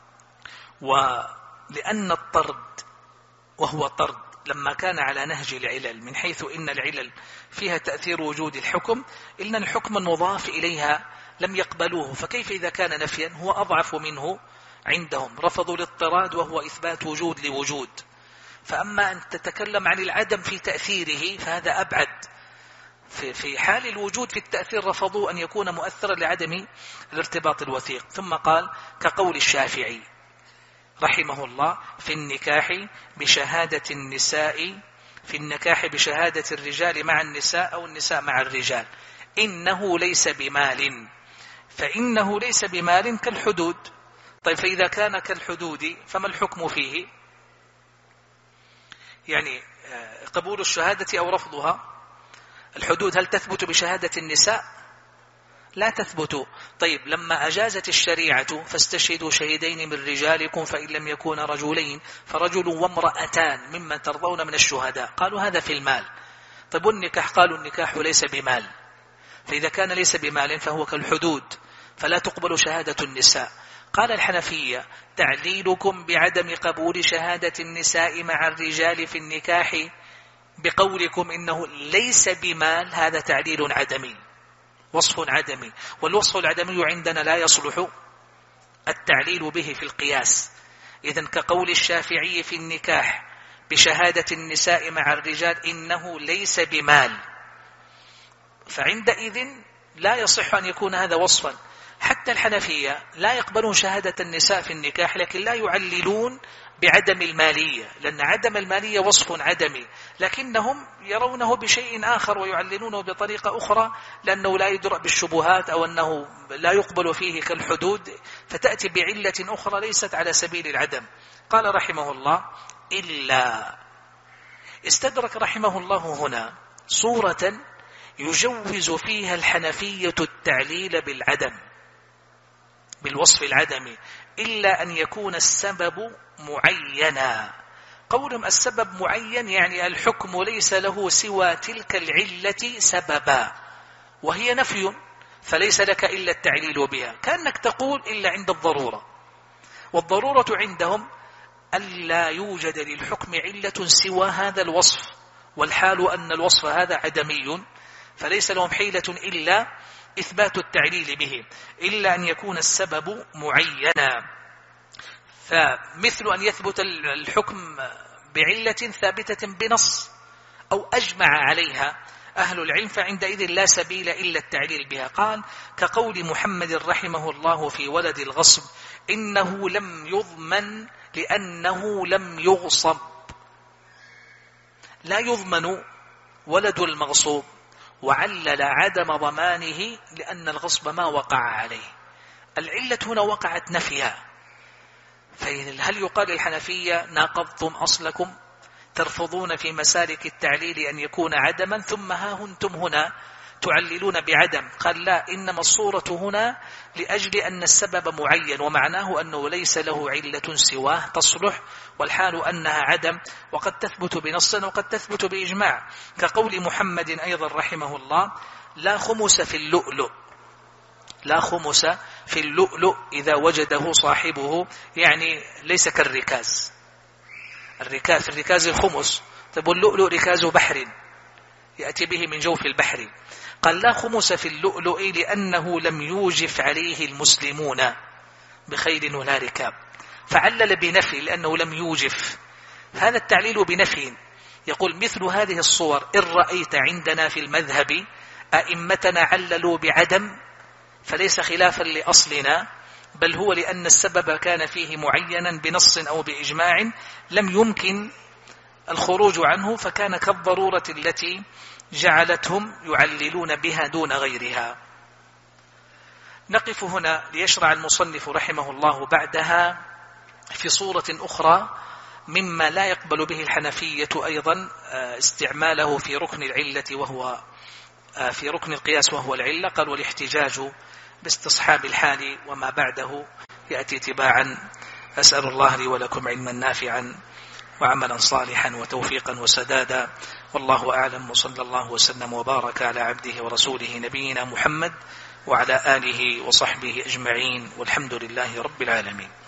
ولأن الطرد، وهو طرد لما كان على نهج العلل، من حيث إن العلل فيها تأثير وجود الحكم، إن الحكم المضاف إليها لم يقبلوه، فكيف إذا كان نفيا؟ هو أضعف منه عندهم. رفضوا الاضطراد وهو إثبات وجود لوجود. فأما أن تتكلم عن العدم في تأثيره فهذا أبعد. في حال الوجود في التأثير رفضوا أن يكون مؤثرا لعدم الارتباط الوثيق. ثم قال كقول الشافعي رحمه الله في النكاح بشهادة النساء، في النكاح بشهادة الرجال مع النساء أو النساء مع الرجال، إنه ليس بمال. فإنه ليس بمال كالحدود. طيب فإذا كان كالحدود فما الحكم فيه؟ يعني قبول الشهادة أو رفضها. الحدود هل تثبت بشهادة النساء؟ لا تثبت. طيب لما أجازت الشريعة فاستشهدوا شهيدين من رجالكم فإن لم يكونا رجلين فرجل وامرأتان ممن ترضون من الشهداء، قالوا هذا في المال. طيب والنكاح؟ قالوا النكاح ليس بمال. فإذا كان ليس بمال فهو كالحدود فلا تقبل شهادة النساء. قال الحنفية تعليلكم بعدم قبول شهادة النساء مع الرجال في النكاح بقولكم إنه ليس بمال، هذا تعليل عدمي، وصف عدمي. والوصف العدمي عندنا لا يصلح التعليل به في القياس. إذن كقول الشافعي في النكاح بشهادة النساء مع الرجال إنه ليس بمال، فعندئذ لا يصح أن يكون هذا وصفا. حتى الحنفية لا يقبلون شهادة النساء في النكاح، لكن لا يعللون بعدم المالية، لأن عدم المالية وصف عدمي، لكنهم يرونه بشيء آخر ويعللونه بطريقة أخرى، لأنه لا يدرأ بالشبهات أو أنه لا يقبل فيه كالحدود، فتأتي بعلة أخرى ليست على سبيل العدم. قال رحمه الله: إلا. استدرك رحمه الله هنا صورة يجوز فيها الحنفية التعليل بالعدم، بالوصف العدمي، إلا أن يكون السبب معينا. قولهم السبب معين يعني الحكم ليس له سوى تلك العلة سببا، وهي نفي، فليس لك إلا التعليل بها، كأنك تقول إلا عند الضرورة، والضرورة عندهم ألا يوجد للحكم علة سوى هذا الوصف، والحال أن الوصف هذا عدمي، فليس لهم حيلة إلا إثبات التعليل به، إلا أن يكون السبب معينا. فمثل أن يثبت الحكم بعلة ثابتة بنص أو أجمع عليها أهل العلم، فعندئذ لا سبيل إلا التعليل بها. قال: كقول محمد رحمه الله في ولد الغصب: إنه لم يضمن لأنه لم يغصب. لا يضمن ولد المغصوب، وعلل عدم ضمانه لأن الغصب ما وقع عليه. العلة هنا وقعت نفيها، هل يقال الحنفية ناقضتم أصلكم، ترفضون في مسالك التعليل أن يكون عدما، ثم ها أنتم هنا تعللون بعدم؟ قال: لا، إنما الصورة هنا لأجل أن السبب معين، ومعناه أنه ليس له علة سواه تصلح، والحال أنها عدم، وقد تثبت بنص وقد تثبت بإجماع، كقول محمد أيضا رحمه الله: لا خمس في اللؤلؤ. لا خمس في اللؤلؤ إذا وجده صاحبه، يعني ليس كالركاز. الركاز الخمس، طيب اللؤلؤ ركاز بحر يأتي به من جوف البحر. قال: لا خمس في اللؤلؤ لأنه لم يوجف عليه المسلمون بخيل ولا ركاب، فعلل بنفي لأنه لم يوجف. هذا التعليل بنفي. يقول: مثل هذه الصور إن رأيت عندنا في المذهب أئمتنا عللوا بعدم، فليس خلافا لأصلنا، بل هو لأن السبب كان فيه معينا بنص أو بإجماع لم يمكن الخروج عنه، فكان كالضرورة التي جعلتهم يعللون بها دون غيرها. نقف هنا ليشرع المصنف رحمه الله بعدها في صورة أخرى مما لا يقبل به الحنفية أيضا استعماله في ركن العلة، وهو في ركن القياس وهو العلة. قال: والاحتجاج باستصحاب الحال وما بعده يأتي تباعا. أسأل الله لي ولكم علما نافعا وعملا صالحا وتوفيقا وسدادا، والله أعلم، وصلى الله وسلم وبارك على عبده ورسوله نبينا محمد وعلى آله وصحبه أجمعين، والحمد لله رب العالمين.